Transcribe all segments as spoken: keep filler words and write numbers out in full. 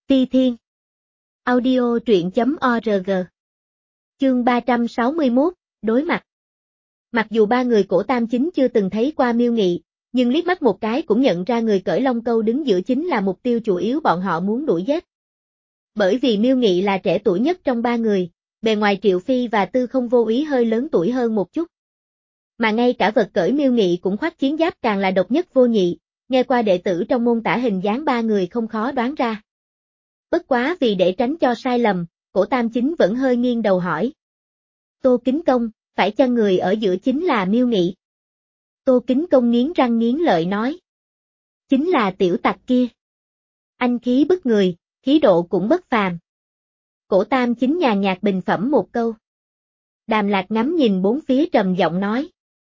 Ti Thiên. Audio truyện chấm org. Chương ba trăm sáu mươi mốt, đối mặt. Mặc dù ba người cổ tam chính chưa từng thấy qua Miêu Nghị, nhưng liếc mắt một cái cũng nhận ra người cởi lông câu đứng giữa chính là mục tiêu chủ yếu bọn họ muốn đuổi giết. Bởi vì Miêu Nghị là trẻ tuổi nhất trong ba người, bề ngoài Triệu Phi và Tư Không Vô Úy hơi lớn tuổi hơn một chút. Mà ngay cả vật cởi Miêu Nghị cũng khoác chiến giáp càng là độc nhất vô nhị, nghe qua đệ tử trong môn tả hình dáng ba người không khó đoán ra. Bất quá vì để tránh cho sai lầm, cổ tam chính vẫn hơi nghiêng đầu hỏi. Tô Kính Công, phải chăng người ở giữa chính là Miêu Nghị? Tô Kính Công nghiến răng nghiến lợi nói. Chính là tiểu tặc kia. Anh khí bức người, khí độ cũng bất phàm. Cổ tam chính nhàn nhạt bình phẩm một câu. Đàm Lạc ngắm nhìn bốn phía trầm giọng nói.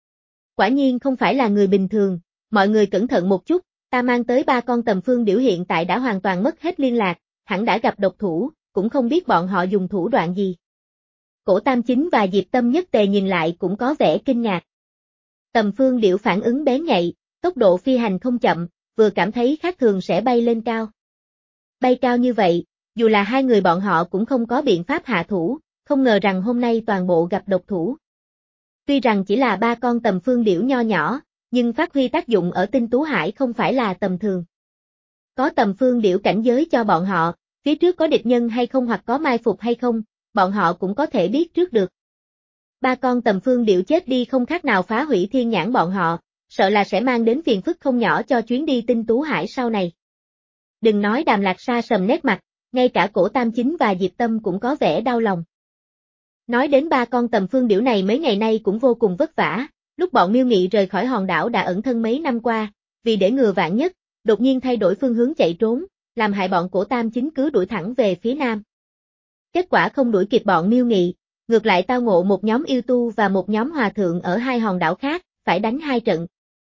Quả nhiên không phải là người bình thường, mọi người cẩn thận một chút, ta mang tới ba con tầm phương điểu hiện tại đã hoàn toàn mất hết liên lạc, hẳn đã gặp độc thủ, cũng không biết bọn họ dùng thủ đoạn gì. Cổ tam chính và Diệp Tâm nhất tề nhìn lại cũng có vẻ kinh ngạc. Tầm phương điểu phản ứng bén nhạy, tốc độ phi hành không chậm, vừa cảm thấy khác thường sẽ bay lên cao. Bay cao như vậy, dù là hai người bọn họ cũng không có biện pháp hạ thủ, không ngờ rằng hôm nay toàn bộ gặp độc thủ. Tuy rằng chỉ là ba con tầm phương điểu nho nhỏ, nhưng phát huy tác dụng ở Tinh Tú Hải không phải là tầm thường. Có tầm phương điểu cảnh giới cho bọn họ, phía trước có địch nhân hay không hoặc có mai phục hay không, bọn họ cũng có thể biết trước được. Ba con tầm phương điểu chết đi không khác nào phá hủy thiên nhãn bọn họ, sợ là sẽ mang đến phiền phức không nhỏ cho chuyến đi Tinh Tú Hải sau này. Đừng nói Đàm Lạc sa sầm nét mặt, ngay cả cổ tam chính và Diệp Tâm cũng có vẻ đau lòng. Nói đến ba con tầm phương điểu này mấy ngày nay cũng vô cùng vất vả, lúc bọn Miêu Nghị rời khỏi hòn đảo đã ẩn thân mấy năm qua, vì để ngừa vạn nhất, đột nhiên thay đổi phương hướng chạy trốn, làm hại bọn cổ tam chính cứ đuổi thẳng về phía nam. Kết quả không đuổi kịp bọn Miêu Nghị, ngược lại tao ngộ một nhóm yêu tu và một nhóm hòa thượng ở hai hòn đảo khác, phải đánh hai trận.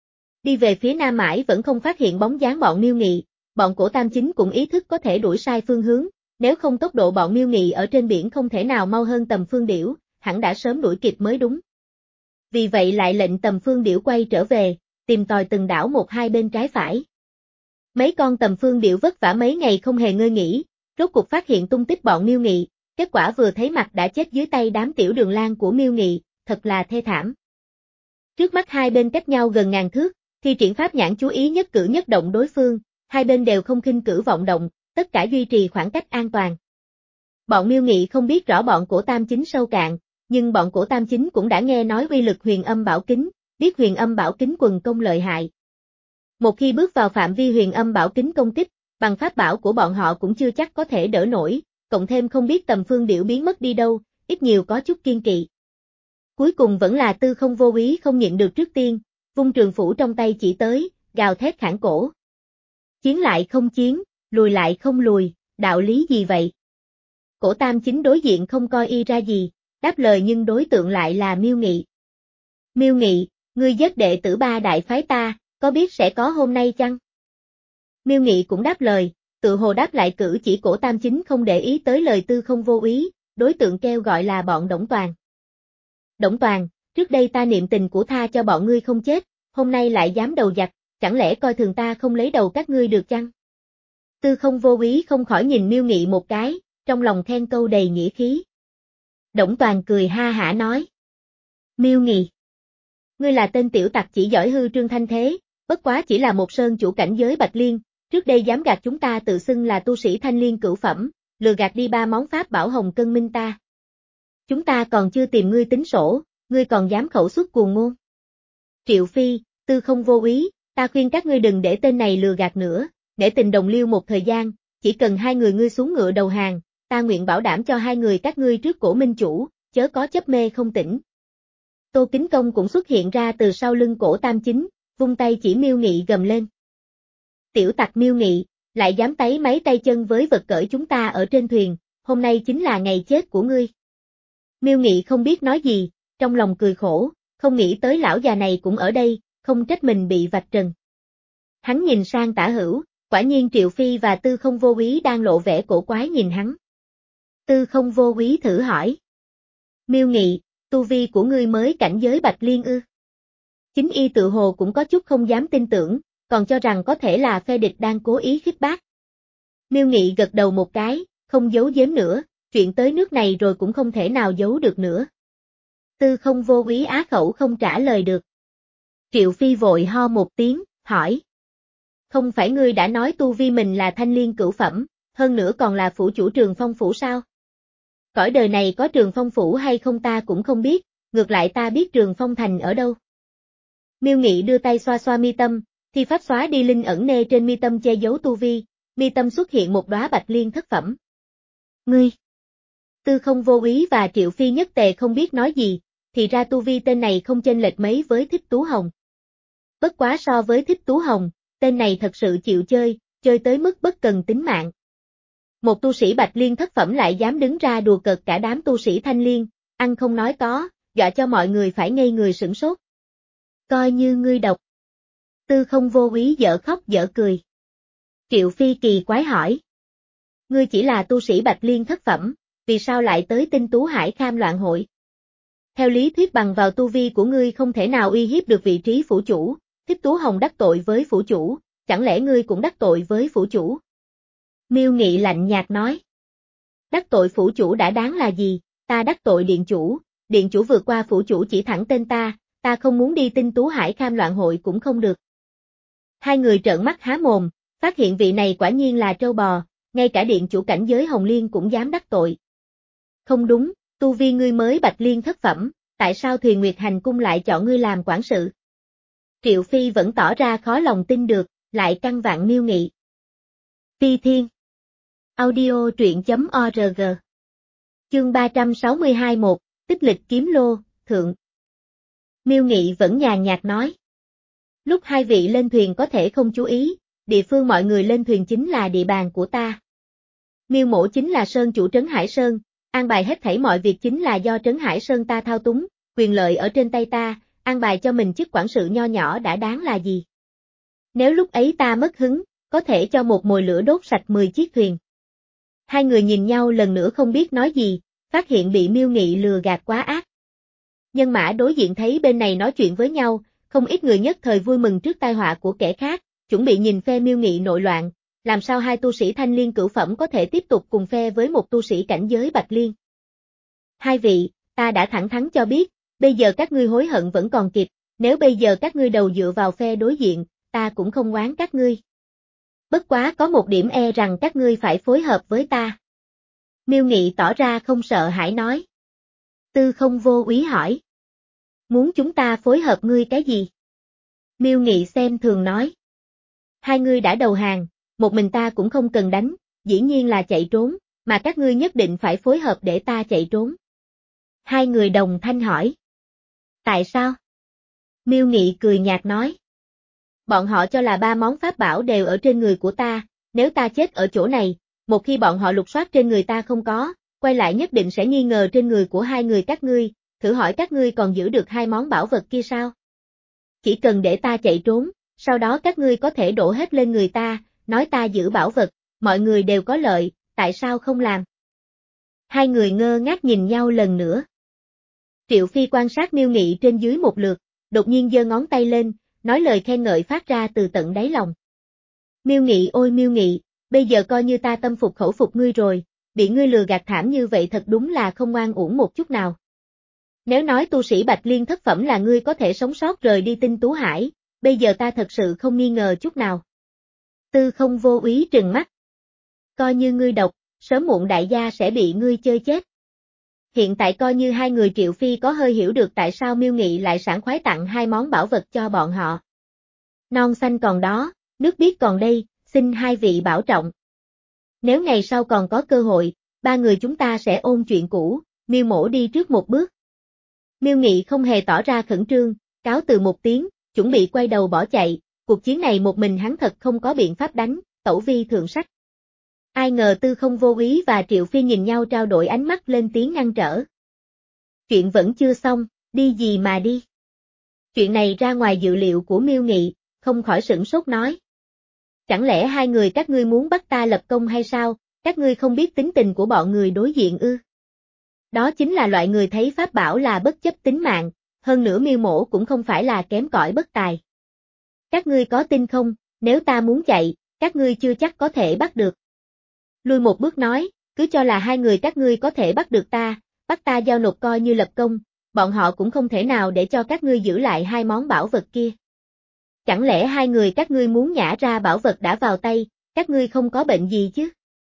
Đi về phía nam mãi vẫn không phát hiện bóng dáng bọn Miêu Nghị, bọn cổ tam chính cũng ý thức có thể đuổi sai phương hướng, nếu không tốc độ bọn Miêu Nghị ở trên biển không thể nào mau hơn tầm phương điểu, hẳn đã sớm đuổi kịp mới đúng. Vì vậy lại lệnh tầm phương điểu quay trở về, tìm tòi từng đảo một hai bên trái phải. Mấy con tầm phương điểu vất vả mấy ngày không hề ngơi nghỉ, rốt cuộc phát hiện tung tích bọn Miêu Nghị, kết quả vừa thấy mặt đã chết dưới tay đám tiểu đường lang của Miêu Nghị, thật là thê thảm. Trước mắt hai bên cách nhau gần ngàn thước, thi triển pháp nhãn chú ý nhất cử nhất động đối phương, hai bên đều không khinh cử vọng động, tất cả duy trì khoảng cách an toàn. Bọn Miêu Nghị không biết rõ bọn cổ tam chính sâu cạn, nhưng bọn cổ tam chính cũng đã nghe nói uy lực huyền âm bảo kính, biết huyền âm bảo kính quần công lợi hại. Một khi bước vào phạm vi huyền âm bảo kính công kích, bằng pháp bảo của bọn họ cũng chưa chắc có thể đỡ nổi, cộng thêm không biết tầm phương điểu biến mất đi đâu, ít nhiều có chút kiên kỵ. Cuối cùng vẫn là Tư Không Vô Úy không nhịn được trước tiên, vung trường phủ trong tay chỉ tới, gào thét khản cổ. Chiến lại không chiến, lùi lại không lùi, đạo lý gì vậy? Cổ tam chính đối diện không coi y ra gì, đáp lời nhưng đối tượng lại là Miêu Nghị. Miêu Nghị, ngươi giết đệ tử ba đại phái ta, có biết sẽ có hôm nay chăng? Miêu Nghị cũng đáp lời, tự hồ đáp lại cử chỉ cổ tam chính không để ý tới lời Tư Không Vô Úy, đối tượng kêu gọi là bọn Đổng Toàn. Đổng Toàn, trước đây ta niệm tình của tha cho bọn ngươi không chết, hôm nay lại dám đầu giặc, chẳng lẽ coi thường ta không lấy đầu các ngươi được chăng? Tư Không Vô Úy không khỏi nhìn Miêu Nghị một cái, trong lòng khen câu đầy nghĩa khí. Đổng Toàn cười ha hả nói. Miêu Nghị, ngươi là tên tiểu tặc chỉ giỏi hư trương thanh thế, bất quá chỉ là một sơn chủ cảnh giới Bạch Liên, trước đây dám gạt chúng ta tự xưng là tu sĩ thanh liên cửu phẩm, lừa gạt đi ba món pháp bảo hồng cân minh ta. Chúng ta còn chưa tìm ngươi tính sổ, ngươi còn dám khẩu xuất cuồng ngôn. Triệu Phi, Tư Không Vô Úy, ta khuyên các ngươi đừng để tên này lừa gạt nữa, để tình đồng liêu một thời gian, chỉ cần hai người ngươi xuống ngựa đầu hàng, ta nguyện bảo đảm cho hai người các ngươi trước cổ minh chủ, chớ có chấp mê không tỉnh. Tô Kính Công cũng xuất hiện ra từ sau lưng cổ tam chính, vung tay chỉ Miêu Nghị gầm lên. Tiểu tặc Miêu Nghị, lại dám tấy mấy tay chân với vật cởi chúng ta ở trên thuyền, hôm nay chính là ngày chết của ngươi. Miêu Nghị không biết nói gì, trong lòng cười khổ, không nghĩ tới lão già này cũng ở đây, không trách mình bị vạch trần. Hắn nhìn sang tả hữu, quả nhiên Triệu Phi và Tư Không Vô Úy đang lộ vẻ cổ quái nhìn hắn. Tư Không Vô Úy thử hỏi. Miêu Nghị, tu vi của ngươi mới cảnh giới Bạch Liên ư? Chính y tự hồ cũng có chút không dám tin tưởng, còn cho rằng có thể là phe địch đang cố ý khích bác. Miêu Nghị gật đầu một cái, không giấu giếm nữa, chuyện tới nước này rồi cũng không thể nào giấu được nữa. Tư Không Vô Úy á khẩu không trả lời được. Triệu Phi vội ho một tiếng, hỏi. Không phải ngươi đã nói tu vi mình là thanh liên cửu phẩm, hơn nữa còn là phủ chủ Trường Phong phủ sao? Cõi đời này có Trường Phong phủ hay không ta cũng không biết, ngược lại ta biết Trường Phong thành ở đâu. Miêu Nghị đưa tay xoa xoa mi tâm, thi pháp xóa đi linh ẩn nê trên mi tâm che giấu tu vi, mi tâm xuất hiện một đóa bạch liên thất phẩm. Ngươi! Tư Không Vô Úy và Triệu Phi nhất tề không biết nói gì, thì ra tu vi tên này không chênh lệch mấy với Thích Tú Hồng. Bất quá so với Thích Tú Hồng, tên này thật sự chịu chơi, chơi tới mức bất cần tính mạng. Một tu sĩ bạch liên thất phẩm lại dám đứng ra đùa cợt cả đám tu sĩ thanh liên, ăn không nói có, dọa cho mọi người phải ngây người sửng sốt. Coi như ngươi độc. Tư Không Vô Úy dở khóc dở cười. Triệu Phi kỳ quái hỏi. Ngươi chỉ là tu sĩ bạch liên thất phẩm, vì sao lại tới Tinh Tú Hải Kham loạn hội? Theo lý thuyết bằng vào tu vi của ngươi không thể nào uy hiếp được vị trí phủ chủ, Thích Tú Hồng đắc tội với phủ chủ, chẳng lẽ ngươi cũng đắc tội với phủ chủ? Miêu Nghị lạnh nhạt nói. Đắc tội phủ chủ đã đáng là gì, ta đắc tội điện chủ, điện chủ vượt qua phủ chủ chỉ thẳng tên ta, ta không muốn đi Tinh Tú Hải Kham loạn hội cũng không được. Hai người trợn mắt há mồm, phát hiện vị này quả nhiên là trâu bò, ngay cả điện chủ cảnh giới Hồng Liên cũng dám đắc tội. Không đúng, tu vi ngươi mới bạch liên thất phẩm, tại sao Thùy Nguyệt Hành Cung lại chọn ngươi làm quản sự? Triệu Phi vẫn tỏ ra khó lòng tin được, lại căn vặn Miêu Nghị. Phi Thiên Audio truyện chấm org Chương ba trăm sáu mươi hai một, Tích lịch kiếm lô, thượng. Miêu Nghị vẫn nhàn nhạt nói. Lúc hai vị lên thuyền có thể không chú ý, địa phương mọi người lên thuyền chính là địa bàn của ta. Miêu Mỗ chính là Sơn chủ Trấn Hải Sơn, an bài hết thảy mọi việc chính là do Trấn Hải Sơn ta thao túng, quyền lợi ở trên tay ta, an bài cho mình chức quản sự nho nhỏ đã đáng là gì. Nếu lúc ấy ta mất hứng, có thể cho một mồi lửa đốt sạch mười chiếc thuyền. Hai người nhìn nhau lần nữa không biết nói gì, phát hiện bị Miêu Nghị lừa gạt quá ác. Nhân mã đối diện thấy bên này nói chuyện với nhau, không ít người nhất thời vui mừng trước tai họa của kẻ khác, chuẩn bị nhìn phe Miêu Nghị nội loạn, làm sao hai tu sĩ thanh liên cửu phẩm có thể tiếp tục cùng phe với một tu sĩ cảnh giới bạch liên. Hai vị, ta đã thẳng thắn cho biết, bây giờ các ngươi hối hận vẫn còn kịp, nếu bây giờ các ngươi đầu dựa vào phe đối diện, ta cũng không oán các ngươi. Bất quá có một điểm e rằng các ngươi phải phối hợp với ta. Miêu Nghị tỏ ra không sợ hãi nói. Tư Không Vô Úy hỏi. Muốn chúng ta phối hợp ngươi cái gì? Miêu Nghị xem thường nói. Hai ngươi đã đầu hàng, một mình ta cũng không cần đánh, dĩ nhiên là chạy trốn, mà các ngươi nhất định phải phối hợp để ta chạy trốn. Hai người đồng thanh hỏi. Tại sao? Miêu Nghị cười nhạt nói. Bọn họ cho là ba món pháp bảo đều ở trên người của ta, nếu ta chết ở chỗ này, một khi bọn họ lục soát trên người ta không có, quay lại nhất định sẽ nghi ngờ trên người của hai người các ngươi, thử hỏi các ngươi còn giữ được hai món bảo vật kia sao? Chỉ cần để ta chạy trốn, sau đó các ngươi có thể đổ hết lên người ta, nói ta giữ bảo vật, mọi người đều có lợi, tại sao không làm? Hai người ngơ ngác nhìn nhau lần nữa. Triệu Phi quan sát Miêu Nghị trên dưới một lượt, đột nhiên giơ ngón tay lên, nói lời khen ngợi phát ra từ tận đáy lòng. Miêu Nghị ôi Miêu Nghị, bây giờ coi như ta tâm phục khẩu phục ngươi rồi, bị ngươi lừa gạt thảm như vậy thật đúng là không ngoan uổng một chút nào. Nếu nói tu sĩ bạch liên thất phẩm là ngươi có thể sống sót rời đi Tinh Tú Hải, bây giờ ta thật sự không nghi ngờ chút nào. Tư Không Vô Úy trừng mắt. Coi như ngươi độc, sớm muộn đại gia sẽ bị ngươi chơi chết. Hiện tại coi như hai người Triệu Phi có hơi hiểu được tại sao Miêu Nghị lại sảng khoái tặng hai món bảo vật cho bọn họ. Non xanh còn đó, nước biếc còn đây, xin hai vị bảo trọng. Nếu ngày sau còn có cơ hội, ba người chúng ta sẽ ôn chuyện cũ, Miêu Mỗ đi trước một bước. Miêu Nghị không hề tỏ ra khẩn trương, cáo từ một tiếng, chuẩn bị quay đầu bỏ chạy, cuộc chiến này một mình hắn thật không có biện pháp đánh, tẩu vi thượng sách. Ai ngờ Tư Không Vô Úy và Triệu Phi nhìn nhau trao đổi ánh mắt lên tiếng ngăn trở. Chuyện vẫn chưa xong, đi gì mà đi. Chuyện này ra ngoài dự liệu của Miêu Nghị, không khỏi sửng sốt nói. Chẳng lẽ hai người các ngươi muốn bắt ta lập công hay sao, các ngươi không biết tính tình của bọn người đối diện ư? Đó chính là loại người thấy pháp bảo là bất chấp tính mạng, hơn nữa Miêu Mỗ cũng không phải là kém cỏi bất tài. Các ngươi có tin không, nếu ta muốn chạy, các ngươi chưa chắc có thể bắt được. lui một bước nói, cứ cho là hai người các ngươi có thể bắt được ta, bắt ta giao nộp coi như lập công, bọn họ cũng không thể nào để cho các ngươi giữ lại hai món bảo vật kia. Chẳng lẽ hai người các ngươi muốn nhả ra bảo vật đã vào tay, các ngươi không có bệnh gì chứ?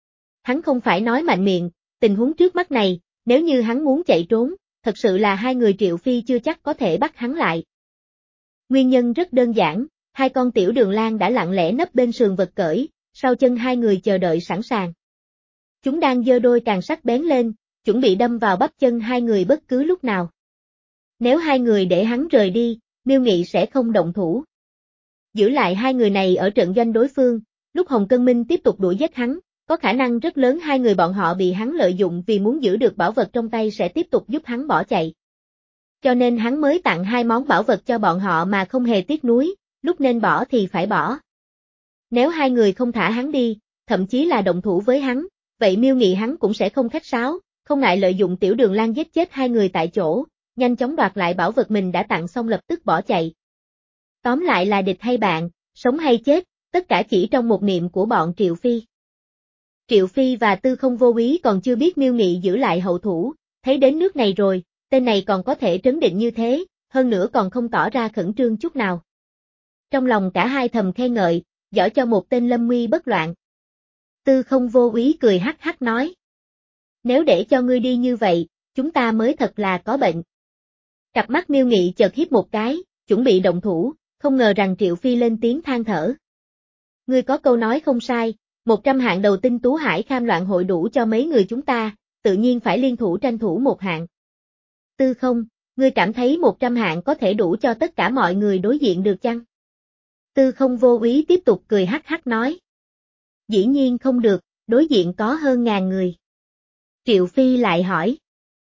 Hắn không phải nói mạnh miệng, tình huống trước mắt này, nếu như hắn muốn chạy trốn, thật sự là hai người Triệu Phi chưa chắc có thể bắt hắn lại. Nguyên nhân rất đơn giản, hai con tiểu đường lang đã lặng lẽ nấp bên sườn vật cởi, sau chân hai người chờ đợi sẵn sàng. Chúng đang giơ đôi càn sắc bén lên, chuẩn bị đâm vào bắp chân hai người bất cứ lúc nào. Nếu hai người để hắn rời đi, Miêu Nghị sẽ không động thủ. Giữ lại hai người này ở trận doanh đối phương, lúc Hồng Cân Minh tiếp tục đuổi giết hắn, có khả năng rất lớn hai người bọn họ bị hắn lợi dụng vì muốn giữ được bảo vật trong tay sẽ tiếp tục giúp hắn bỏ chạy. Cho nên hắn mới tặng hai món bảo vật cho bọn họ mà không hề tiếc nuối, lúc nên bỏ thì phải bỏ. Nếu hai người không thả hắn đi, thậm chí là động thủ với hắn, vậy Miêu Nghị hắn cũng sẽ không khách sáo, không ngại lợi dụng tiểu đường lang giết chết hai người tại chỗ, nhanh chóng đoạt lại bảo vật mình đã tặng xong lập tức bỏ chạy. Tóm lại là địch hay bạn, sống hay chết, tất cả chỉ trong một niệm của bọn Triệu Phi. Triệu Phi và Tư Không Vô Úy còn chưa biết Miêu Nghị giữ lại hậu thủ, thấy đến nước này rồi, tên này còn có thể trấn định như thế, hơn nữa còn không tỏ ra khẩn trương chút nào. Trong lòng cả hai thầm khen ngợi, giỏi cho một tên lâm nguy bất loạn. Tư Không Vô Úy cười hắc hắc nói. Nếu để cho ngươi đi như vậy, chúng ta mới thật là có bệnh. Cặp mắt Miêu Nghị chợt híp một cái, chuẩn bị động thủ, không ngờ rằng Triệu Phi lên tiếng than thở. Ngươi có câu nói không sai, một trăm hạng đầu tinh tú hải kham loạn hội đủ cho mấy người chúng ta, tự nhiên phải liên thủ tranh thủ một hạng. Tư Không, ngươi cảm thấy một trăm hạng có thể đủ cho tất cả mọi người đối diện được chăng? Tư Không Vô Úy tiếp tục cười hắc hắc nói. Dĩ nhiên không được, đối diện có hơn ngàn người. Triệu Phi lại hỏi.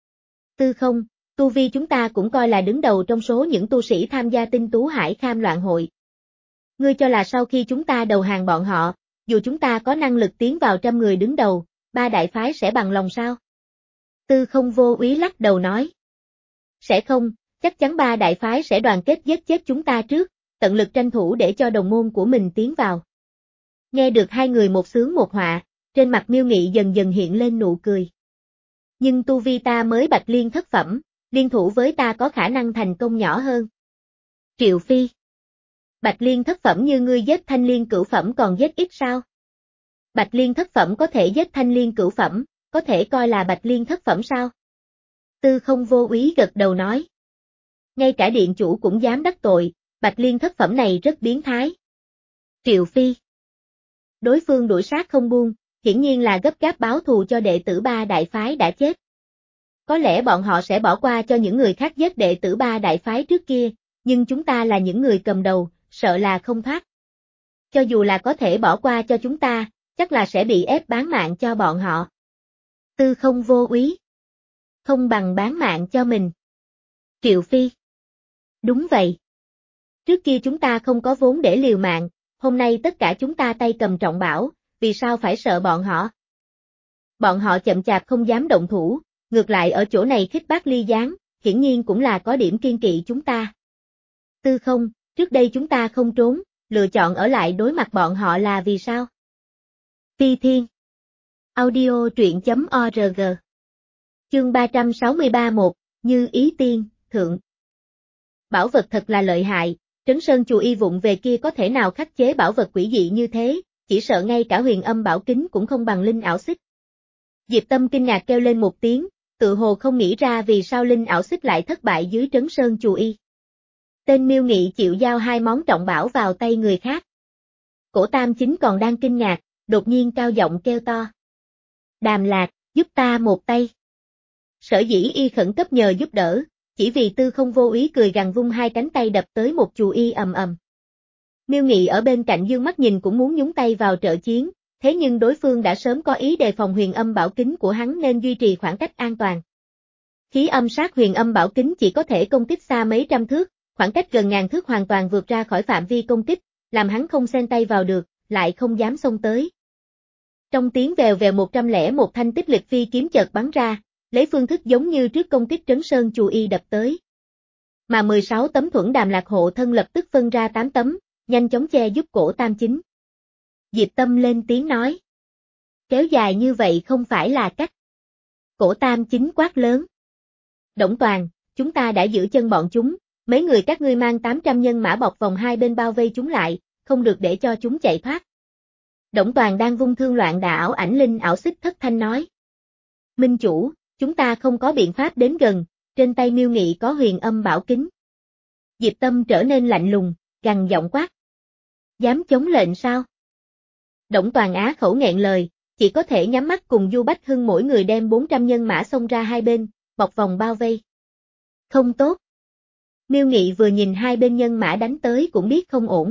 Tư Không, tu vi chúng ta cũng coi là đứng đầu trong số những tu sĩ tham gia tinh tú hải kham loạn hội. Ngươi cho là sau khi chúng ta đầu hàng bọn họ, dù chúng ta có năng lực tiến vào trăm người đứng đầu, ba đại phái sẽ bằng lòng sao? Tư Không Vô Úy lắc đầu nói. Sẽ không, chắc chắn ba đại phái sẽ đoàn kết giết chết chúng ta trước, tận lực tranh thủ để cho đồng môn của mình tiến vào. Nghe được hai người một xướng một họa, trên mặt Miêu Nghị dần dần hiện lên nụ cười. Nhưng tu vi ta mới bạch liên thất phẩm, liên thủ với ta có khả năng thành công nhỏ hơn. Triệu Phi. Bạch liên thất phẩm như ngươi giết thanh liên cửu phẩm còn giết ít sao? Bạch liên thất phẩm có thể giết thanh liên cửu phẩm, có thể coi là bạch liên thất phẩm sao? Tư Không Vô Úy gật đầu nói. Ngay cả điện chủ cũng dám đắc tội, bạch liên thất phẩm này rất biến thái. Triệu Phi. Đối phương đuổi sát không buông, hiển nhiên là gấp gáp báo thù cho đệ tử ba đại phái đã chết. Có lẽ bọn họ sẽ bỏ qua cho những người khác giết đệ tử ba đại phái trước kia, nhưng chúng ta là những người cầm đầu, sợ là không thoát. Cho dù là có thể bỏ qua cho chúng ta, chắc là sẽ bị ép bán mạng cho bọn họ. Tư Không Vô Úy. Không bằng bán mạng cho mình. Triệu Phi. Đúng vậy. Trước kia chúng ta không có vốn để liều mạng, hôm nay tất cả chúng ta tay cầm trọng bảo, vì sao phải sợ bọn họ? Bọn họ chậm chạp không dám động thủ, ngược lại ở chỗ này khích bác ly gián, hiển nhiên cũng là có điểm kiên kỵ chúng ta. Tư Không, trước đây chúng ta không trốn, lựa chọn ở lại đối mặt bọn họ là vì sao? Phi Thiên. Audio truyện chấm org. Chương ba trăm sáu mươi ba một, Như Ý Tiên, Thượng. Bảo vật thật là lợi hại, Trấn Sơn chùa y vụng về kia có thể nào khắc chế bảo vật quỷ dị như thế, chỉ sợ ngay cả huyền âm bảo kính cũng không bằng linh ảo xích. Diệp Tâm kinh ngạc kêu lên một tiếng, tự hồ không nghĩ ra vì sao linh ảo xích lại thất bại dưới Trấn Sơn chùa y. Tên Miêu Nghị chịu giao hai món trọng bảo vào tay người khác. Cổ Tam Chính còn đang kinh ngạc, đột nhiên cao giọng kêu to. Đàm Lạc, giúp ta một tay. Sở dĩ y khẩn cấp nhờ giúp đỡ, chỉ vì Tư Không Vô Úy cười gằn vung hai cánh tay đập tới một chù y ầm ầm. Miêu Nghị ở bên cạnh dương mắt nhìn cũng muốn nhúng tay vào trợ chiến, thế nhưng đối phương đã sớm có ý đề phòng huyền âm bảo kính của hắn nên duy trì khoảng cách an toàn. Khí âm sát huyền âm bảo kính chỉ có thể công kích xa mấy trăm thước, khoảng cách gần ngàn thước hoàn toàn vượt ra khỏi phạm vi công kích, làm hắn không xen tay vào được, lại không dám xông tới. Trong tiếng vèo vèo một trăm lẻ một thanh tích lịch phi kiếm chợt bắn ra, lấy phương thức giống như trước công kích Trấn Sơn chùa y đập tới. Mà mười sáu tấm thuẫn Đàm Lạc hộ thân lập tức phân ra tám tấm, nhanh chóng che giúp Cổ Tam Chính. Diệp Tâm lên tiếng nói. Kéo dài như vậy không phải là cách. Cổ Tam Chính quát lớn. Đổng Toàn, chúng ta đã giữ chân bọn chúng, mấy người các ngươi mang tám trăm nhân mã bọc vòng hai bên bao vây chúng lại, không được để cho chúng chạy thoát. Đổng Toàn đang vung thương loạn đà ảo ảnh linh ảo xích thất thanh nói. Minh chủ, chúng ta không có biện pháp đến gần, trên tay Miêu Nghị có huyền âm bảo kính. Diệp Tâm trở nên lạnh lùng, gằn giọng quát. Dám chống lệnh sao? Đổng Toàn á khẩu nghẹn lời, chỉ có thể nhắm mắt cùng Du Bách Hưng mỗi người đem bốn trăm nhân mã xông ra hai bên, bọc vòng bao vây. Không tốt. Miêu Nghị vừa nhìn hai bên nhân mã đánh tới cũng biết không ổn.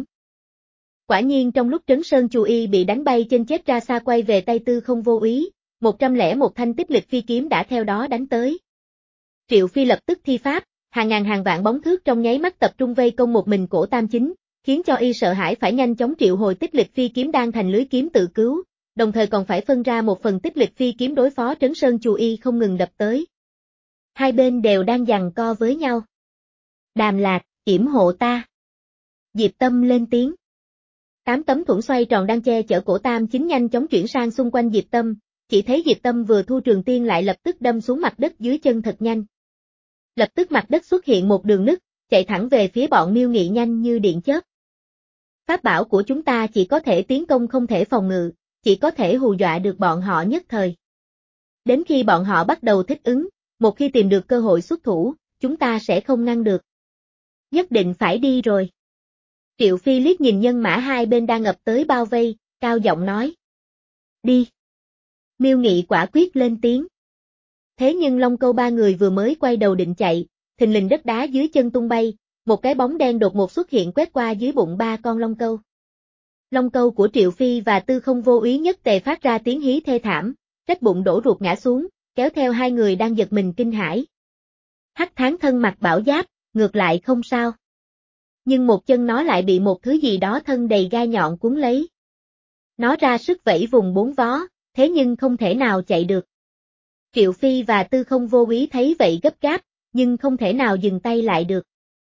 Quả nhiên trong lúc Trấn Sơn Chu Y bị đánh bay trên chết ra xa quay về tay Tư Không vô ý, một trăm lẻ một thanh tích lịch phi kiếm đã theo đó đánh tới. Triệu Phi lập tức thi pháp, hàng ngàn hàng vạn bóng thước trong nháy mắt tập trung vây công một mình Cổ Tam Chính, khiến cho y sợ hãi phải nhanh chóng triệu hồi tích lịch phi kiếm đang thành lưới kiếm tự cứu, đồng thời còn phải phân ra một phần tích lịch phi kiếm đối phó Trấn Sơn Chu Y không ngừng đập tới. Hai bên đều đang giằng co với nhau. Đàm Lạc, yểm hộ ta. Diệp Tâm lên tiếng. Tám tấm thuẫn xoay tròn đang che chở Cổ Tam Chính nhanh chóng chuyển sang xung quanh Diệp Tâm, chỉ thấy Diệp Tâm vừa thu trường tiên lại lập tức đâm xuống mặt đất dưới chân thật nhanh. Lập tức mặt đất xuất hiện một đường nứt, chạy thẳng về phía bọn Miêu Nghị nhanh như điện chớp. Pháp bảo của chúng ta chỉ có thể tiến công không thể phòng ngự, chỉ có thể hù dọa được bọn họ nhất thời. Đến khi bọn họ bắt đầu thích ứng, một khi tìm được cơ hội xuất thủ, chúng ta sẽ không ngăn được. Nhất định phải đi rồi. Triệu Phi liếc nhìn nhân mã hai bên đang ập tới bao vây, cao giọng nói. Đi. Miêu Nghị quả quyết lên tiếng. Thế nhưng Long Câu ba người vừa mới quay đầu định chạy, thình lình đất đá dưới chân tung bay, một cái bóng đen đột ngột xuất hiện quét qua dưới bụng ba con Long Câu. Long Câu của Triệu Phi và Tư Không vô ý nhất tề phát ra tiếng hí thê thảm, rách bụng đổ ruột ngã xuống, kéo theo hai người đang giật mình kinh hãi. Hắc Thán thân mặc bảo giáp, ngược lại không sao. Nhưng một chân nó lại bị một thứ gì đó thân đầy gai nhọn cuốn lấy. Nó ra sức vẫy vùng bốn vó, thế nhưng không thể nào chạy được. Triệu Phi và Tư Không vô ý thấy vậy gấp gáp, nhưng không thể nào dừng tay lại được.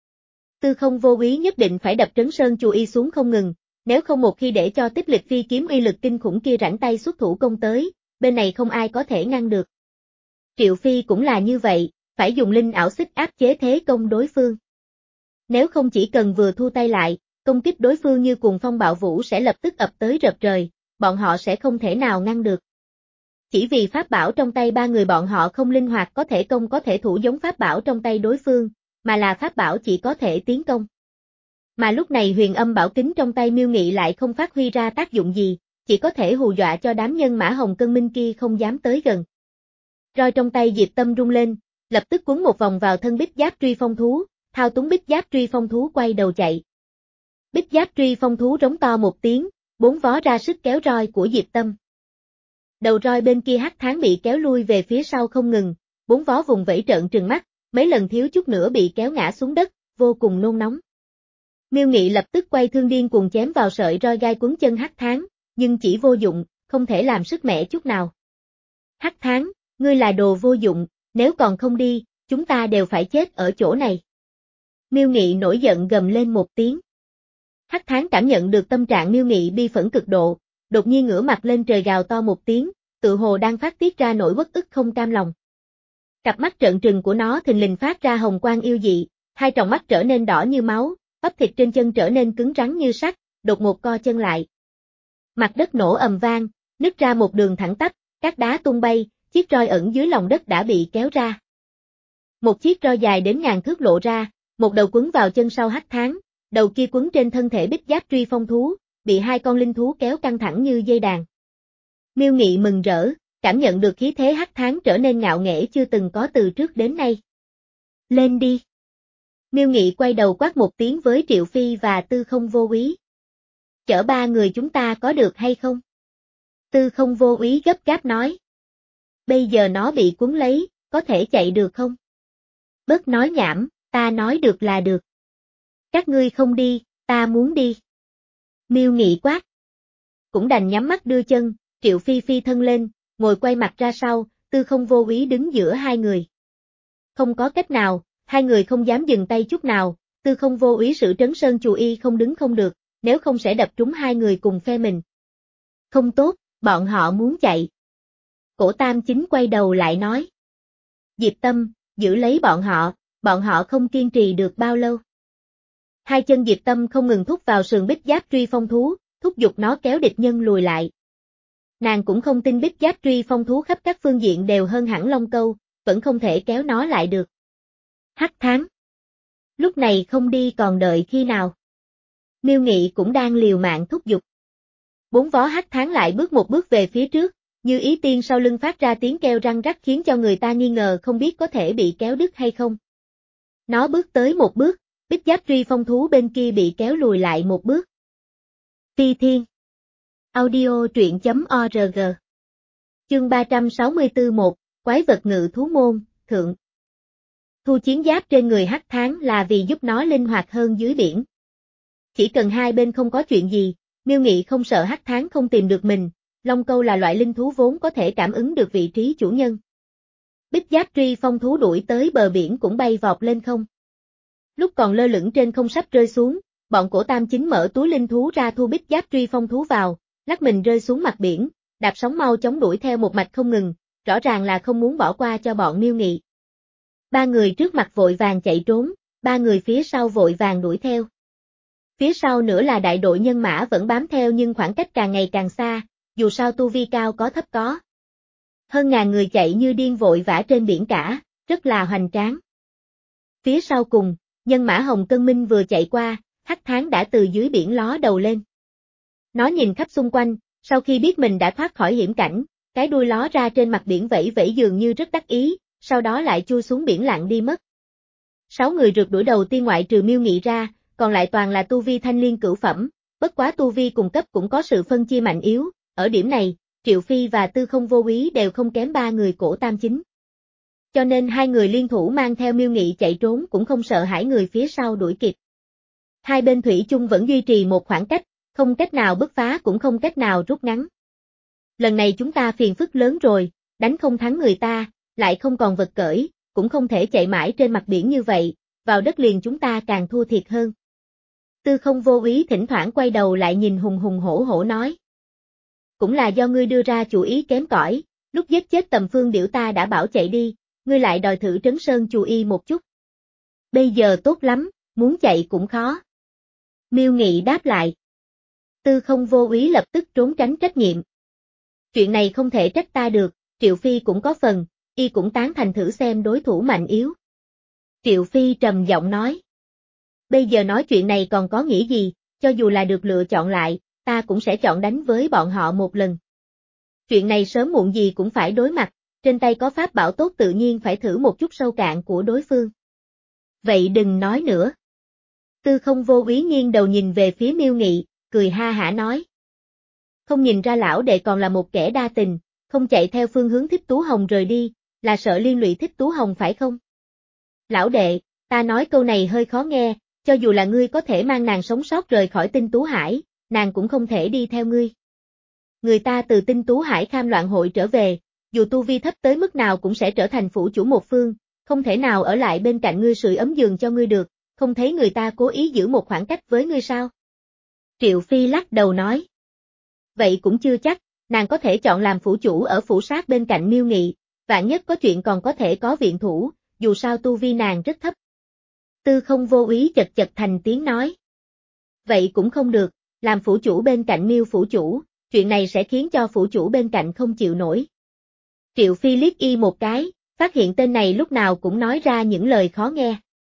Tư Không vô ý nhất định phải đập Trấn Sơn Chu Y xuống không ngừng, nếu không một khi để cho tích lịch phi kiếm uy lực kinh khủng kia rảnh tay xuất thủ công tới, bên này không ai có thể ngăn được. Triệu Phi cũng là như vậy, phải dùng linh ảo xích áp chế thế công đối phương. Nếu không chỉ cần vừa thu tay lại, công kích đối phương như cuồng phong bạo vũ sẽ lập tức ập tới rợp trời, bọn họ sẽ không thể nào ngăn được. Chỉ vì pháp bảo trong tay ba người bọn họ không linh hoạt có thể công có thể thủ giống pháp bảo trong tay đối phương, mà là pháp bảo chỉ có thể tiến công. Mà lúc này huyền âm bảo kính trong tay Miêu Nghị lại không phát huy ra tác dụng gì, chỉ có thể hù dọa cho đám nhân mã hồng cân minh kia không dám tới gần. Roi trong tay Diệp Tâm rung lên, lập tức quấn một vòng vào thân Bích Giáp Truy Phong Thú, thao túng Bích Giáp Truy Phong Thú quay đầu chạy. Bích Giáp Truy Phong Thú rống to một tiếng, bốn vó ra sức kéo roi của Diệp Tâm. Đầu roi bên kia Hắc Thán bị kéo lui về phía sau không ngừng, bốn vó vùng vẫy trợn trừng mắt, mấy lần thiếu chút nữa bị kéo ngã xuống đất, vô cùng nôn nóng. Miêu Nghị lập tức quay thương điên cuồng chém vào sợi roi gai quấn chân Hắc Thán, nhưng chỉ vô dụng, không thể làm sức mẻ chút nào. Hắc Thán, ngươi là đồ vô dụng, nếu còn không đi, chúng ta đều phải chết ở chỗ này. Miêu Nghị nổi giận gầm lên một tiếng. Hắc Thán cảm nhận được tâm trạng Miêu Nghị bi phẫn cực độ, đột nhiên ngửa mặt lên trời gào to một tiếng, tự hồ đang phát tiết ra nỗi uất ức không cam lòng. Cặp mắt trợn trừng của nó thình lình phát ra hồng quang yêu dị, hai tròng mắt trở nên đỏ như máu, bắp thịt trên chân trở nên cứng rắn như sắt, đột ngột co chân lại. Mặt đất nổ ầm vang, nứt ra một đường thẳng tắp, các đá tung bay, chiếc roi ẩn dưới lòng đất đã bị kéo ra. Một chiếc roi dài đến ngàn thước lộ ra, một đầu quấn vào chân sau Hắc Thán, đầu kia quấn trên thân thể Bích Giáp Truy Phong Thú, bị hai con linh thú kéo căng thẳng như dây đàn. Miêu Nghị mừng rỡ, cảm nhận được khí thế Hắc Thán trở nên ngạo nghễ chưa từng có từ trước đến nay. Lên đi! Miêu Nghị quay đầu quát một tiếng với Triệu Phi và Tư Không vô ý. Chở ba người chúng ta có được hay không? Tư Không vô ý gấp gáp nói. Bây giờ nó bị cuốn lấy, có thể chạy được không? Bớt nói nhảm, ta nói được là được. Các ngươi không đi, ta muốn đi. Miêu Nghị quát. Cũng đành nhắm mắt đưa chân, Triệu Phi phi thân lên, ngồi quay mặt ra sau, Tư Không vô ý đứng giữa hai người. Không có cách nào, hai người không dám dừng tay chút nào, Tư Không vô ý sự Trấn Sơn Chu Y không đứng không được, nếu không sẽ đập trúng hai người cùng phe mình. Không tốt, Bọn họ muốn chạy. Cổ Tam Chính quay đầu lại nói. Diệp Tâm, giữ lấy bọn họ, bọn họ không kiên trì được bao lâu. Hai chân Diệp Tâm không ngừng thúc vào sườn bích giáp truy phong thú, thúc giục nó kéo địch nhân lùi lại. Nàng cũng không tin bích giáp truy phong thú khắp các phương diện đều hơn hẳn Long Câu, vẫn không thể kéo nó lại được. Hắc Tháng. Lúc này không đi còn đợi khi nào. Miêu Nghị cũng đang liều mạng thúc giục. Bốn vó Hắc Tháng lại bước một bước về phía trước, như ý tiên sau lưng phát ra tiếng kêu răng rắc khiến cho người ta nghi ngờ không biết có thể bị kéo đứt hay không. Nó bước tới một bước, bích giáp truy phong thú bên kia bị kéo lùi lại một bước. Phi Thiên. Audio truyện chấm org. Chương ba trăm sáu mươi tư một, Quái vật ngự thú môn, thượng. Thu chiến giáp trên người Hắc Tháng là vì giúp nó linh hoạt hơn dưới biển. Chỉ cần hai bên không có chuyện gì, Miêu Nghị không sợ Hắc Tháng không tìm được mình, Long Câu là loại linh thú vốn có thể cảm ứng được vị trí chủ nhân. Bích giáp truy phong thú đuổi tới bờ biển cũng bay vọt lên không. Lúc còn lơ lửng trên không sắp rơi xuống, bọn Cổ Tam Chính mở túi linh thú ra thu bích giáp truy phong thú vào, lắc mình rơi xuống mặt biển, đạp sóng mau chóng đuổi theo một mạch không ngừng, rõ ràng là không muốn bỏ qua cho bọn Miêu Nghị. Ba người trước mặt vội vàng chạy trốn, ba người phía sau vội vàng đuổi theo. Phía sau nữa là đại đội nhân mã vẫn bám theo nhưng khoảng cách càng ngày càng xa, dù sao tu vi cao có thấp có. Hơn ngàn người chạy như điên vội vã trên biển cả, rất là hoành tráng. Phía sau cùng, nhân mã Hồng Cân Minh vừa chạy qua, Hắc Tháng đã từ dưới biển ló đầu lên. Nó nhìn khắp xung quanh, sau khi biết mình đã thoát khỏi hiểm cảnh, cái đuôi ló ra trên mặt biển vẫy vẫy dường như rất đắc ý, sau đó lại chui xuống biển lặn đi mất. Sáu người rượt đuổi đầu tiên ngoại trừ Miêu Nghị ra, còn lại toàn là tu vi thanh liên cửu phẩm, bất quá tu vi cùng cấp cũng có sự phân chia mạnh yếu, ở điểm này, Triệu Phi và Tư Không Vô Úy đều không kém ba người Cổ Tam Chính. Cho nên hai người liên thủ mang theo Miêu Nghị chạy trốn cũng không sợ hãi người phía sau đuổi kịp. Hai bên thủy chung vẫn duy trì một khoảng cách, không cách nào bứt phá cũng không cách nào rút ngắn. Lần này chúng ta phiền phức lớn rồi, đánh không thắng người ta, lại không còn vật cởi, cũng không thể chạy mãi trên mặt biển như vậy, vào đất liền chúng ta càng thua thiệt hơn. Tư Không Vô Úy thỉnh thoảng quay đầu lại nhìn hùng hùng hổ hổ nói. Cũng là do ngươi đưa ra chủ ý kém cỏi, lúc giết chết Tầm Phương Điểu ta đã bảo chạy đi, ngươi lại đòi thử Trấn Sơn Chù Y một chút. Bây giờ tốt lắm, muốn chạy cũng khó. Miêu Nghị đáp lại. Tư Không Vô Úy lập tức trốn tránh trách nhiệm. Chuyện này không thể trách ta được, Triệu Phi cũng có phần, y cũng tán thành thử xem đối thủ mạnh yếu. Triệu Phi trầm giọng nói. Bây giờ nói chuyện này còn có nghĩa gì, cho dù là được lựa chọn lại, ta cũng sẽ chọn đánh với bọn họ một lần. Chuyện này sớm muộn gì cũng phải đối mặt, trên tay có pháp bảo tốt tự nhiên phải thử một chút sâu cạn của đối phương. Vậy đừng nói nữa. Tư Không Vô Úy nghiêng đầu nhìn về phía Miêu Nghị, cười ha hả nói. Không nhìn ra lão đệ còn là một kẻ đa tình, không chạy theo phương hướng Thích Tú Hồng rời đi, là sợ liên lụy Thích Tú Hồng phải không? Lão đệ, ta nói câu này hơi khó nghe, cho dù là ngươi có thể mang nàng sống sót rời khỏi Tinh Tú Hải, nàng cũng không thể đi theo ngươi. Người ta từ Tinh Tú Hải Kham Loạn Hội trở về, dù tu vi thấp tới mức nào cũng sẽ trở thành phủ chủ một phương, không thể nào ở lại bên cạnh ngươi sưởi ấm giường cho ngươi được, không thấy người ta cố ý giữ một khoảng cách với ngươi sao? Triệu Phi lắc đầu nói. Vậy cũng chưa chắc, nàng có thể chọn làm phủ chủ ở phủ sát bên cạnh Miêu Nghị, vạn nhất có chuyện còn có thể có viện thủ, dù sao tu vi nàng rất thấp. Tư Không Vô Úy chật chật thành tiếng nói. Vậy cũng không được, làm phủ chủ bên cạnh Miêu phủ chủ, chuyện này sẽ khiến cho phủ chủ bên cạnh không chịu nổi. Triệu Phi liếc y một cái, phát hiện tên này lúc nào cũng nói ra những lời khó nghe.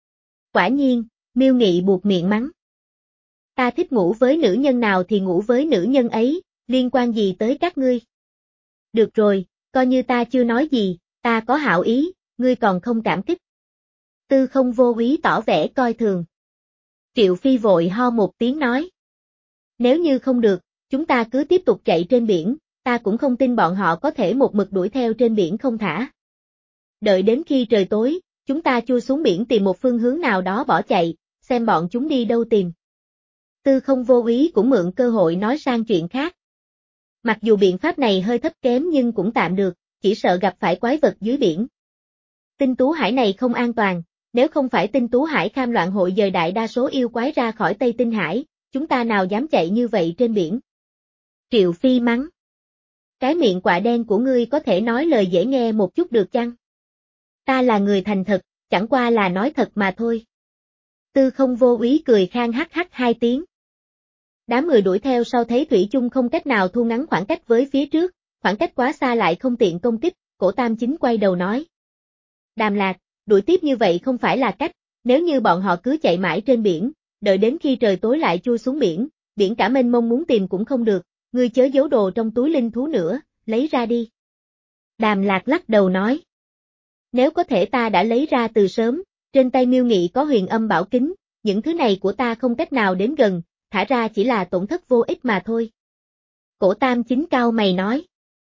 Quả nhiên, Miêu Nghị buộc miệng mắng. Ta thích ngủ với nữ nhân nào thì ngủ với nữ nhân ấy, liên quan gì tới các ngươi? Được rồi, coi như ta chưa nói gì, ta có hảo ý, ngươi còn không cảm kích. Tư Không Vô Úy tỏ vẻ coi thường. Triệu Phi vội ho một tiếng nói. Nếu như không được, chúng ta cứ tiếp tục chạy trên biển, ta cũng không tin bọn họ có thể một mực đuổi theo trên biển không thả. Đợi đến khi trời tối, chúng ta chui xuống biển tìm một phương hướng nào đó bỏ chạy, xem bọn chúng đi đâu tìm. Tư Không Vô Úy cũng mượn cơ hội nói sang chuyện khác. Mặc dù biện pháp này hơi thấp kém nhưng cũng tạm được, chỉ sợ gặp phải quái vật dưới biển. Tinh Tú Hải này không an toàn, nếu không phải Tinh Tú Hải Kham Loạn Hội dời đại đa số yêu quái ra khỏi Tây Tinh Hải, chúng ta nào dám chạy như vậy trên biển. Triệu Phi mắng. Cái miệng quạ đen của ngươi có thể nói lời dễ nghe một chút được chăng? Ta là người thành thật, chẳng qua là nói thật mà thôi. Tư Không Vô Úy cười khan hắc hắc hai tiếng. Đám người đuổi theo sau thấy thủy chung không cách nào thu ngắn khoảng cách với phía trước, khoảng cách quá xa lại không tiện công kích, Cổ Tam Chính quay đầu nói. Đàm Lạc, đuổi tiếp như vậy không phải là cách, nếu như bọn họ cứ chạy mãi trên biển, đợi đến khi trời tối lại chui xuống biển, biển cả mênh mông muốn tìm cũng không được, ngươi chớ giấu đồ trong túi linh thú nữa, lấy ra đi. Đàm Lạc lắc đầu nói. Nếu có thể ta đã lấy ra từ sớm, trên tay Miêu Nghị có huyền âm bảo kính, những thứ này của ta không cách nào đến gần, thả ra chỉ là tổn thất vô ích mà thôi. Cổ Tam Chính cao mày nói.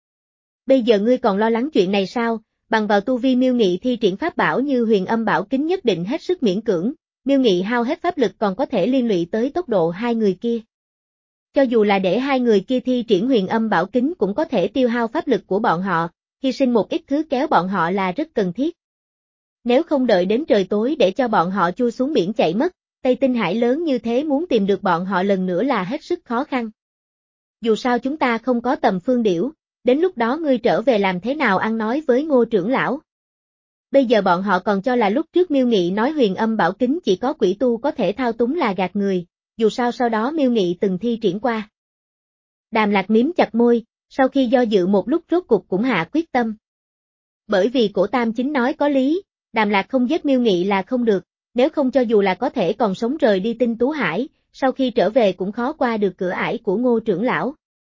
Bây giờ ngươi còn lo lắng chuyện này sao, bằng vào tu vi Miêu Nghị thi triển pháp bảo như huyền âm bảo kính nhất định hết sức miễn cưỡng, Miêu Nghị hao hết pháp lực còn có thể liên lụy tới tốc độ hai người kia. Cho dù là để hai người kia thi triển huyền âm bảo kính cũng có thể tiêu hao pháp lực của bọn họ, hy sinh một ít thứ kéo bọn họ là rất cần thiết. Nếu không đợi đến trời tối để cho bọn họ chui xuống biển chạy mất, Tây Tinh Hải lớn như thế muốn tìm được bọn họ lần nữa là hết sức khó khăn. Dù sao chúng ta không có tầm phương điểu, đến lúc đó ngươi trở về làm thế nào ăn nói với Ngô trưởng lão. Bây giờ bọn họ còn cho là lúc trước Miêu Nghị nói huyền âm bảo kính chỉ có quỷ tu có thể thao túng là gạt người, dù sao sau đó Miêu Nghị từng thi triển qua. Đàm Lạc miếm chặt môi, sau khi do dự một lúc rốt cục cũng hạ quyết tâm. Bởi vì Cổ Tam Chính nói có lý, Đàm Lạc không giết Miêu Nghị là không được, nếu không cho dù là có thể còn sống rời đi Tinh Tú Hải, sau khi trở về cũng khó qua được cửa ải của Ngô trưởng lão.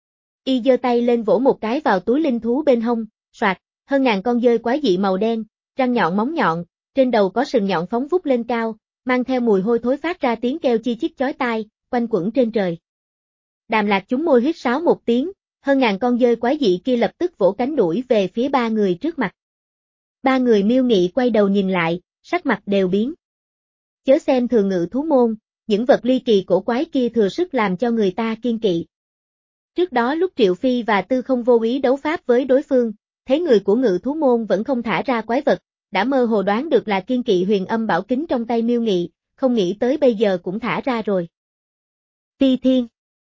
Y giơ tay lên vỗ một cái vào túi linh thú bên hông, soạt, hơn ngàn con dơi quái dị màu đen, răng nhọn móng nhọn, trên đầu có sừng nhọn phóng vút lên cao, mang theo mùi hôi thối phát ra tiếng kêu chi chít chói tai, quanh quẩn trên trời. Đàm Lạc chúng môi huýt sáo một tiếng, hơn ngàn con dơi quái dị kia lập tức vỗ cánh đuổi về phía ba người trước mặt. Ba người Miêu Nghị quay đầu nhìn lại, sắc mặt đều biến. Chớ xem thường Ngự Thú Môn, những vật ly kỳ cổ quái kia thừa sức làm cho người ta kiên kỵ. Trước đó lúc Triệu Phi và Tư Không Vô Úy đấu pháp với đối phương, thấy người của Ngự Thú Môn vẫn không thả ra quái vật, đã mơ hồ đoán được là kiên kỵ huyền âm bảo kính trong tay Miêu Nghị, không nghĩ tới bây giờ cũng thả ra rồi. Phi Thiên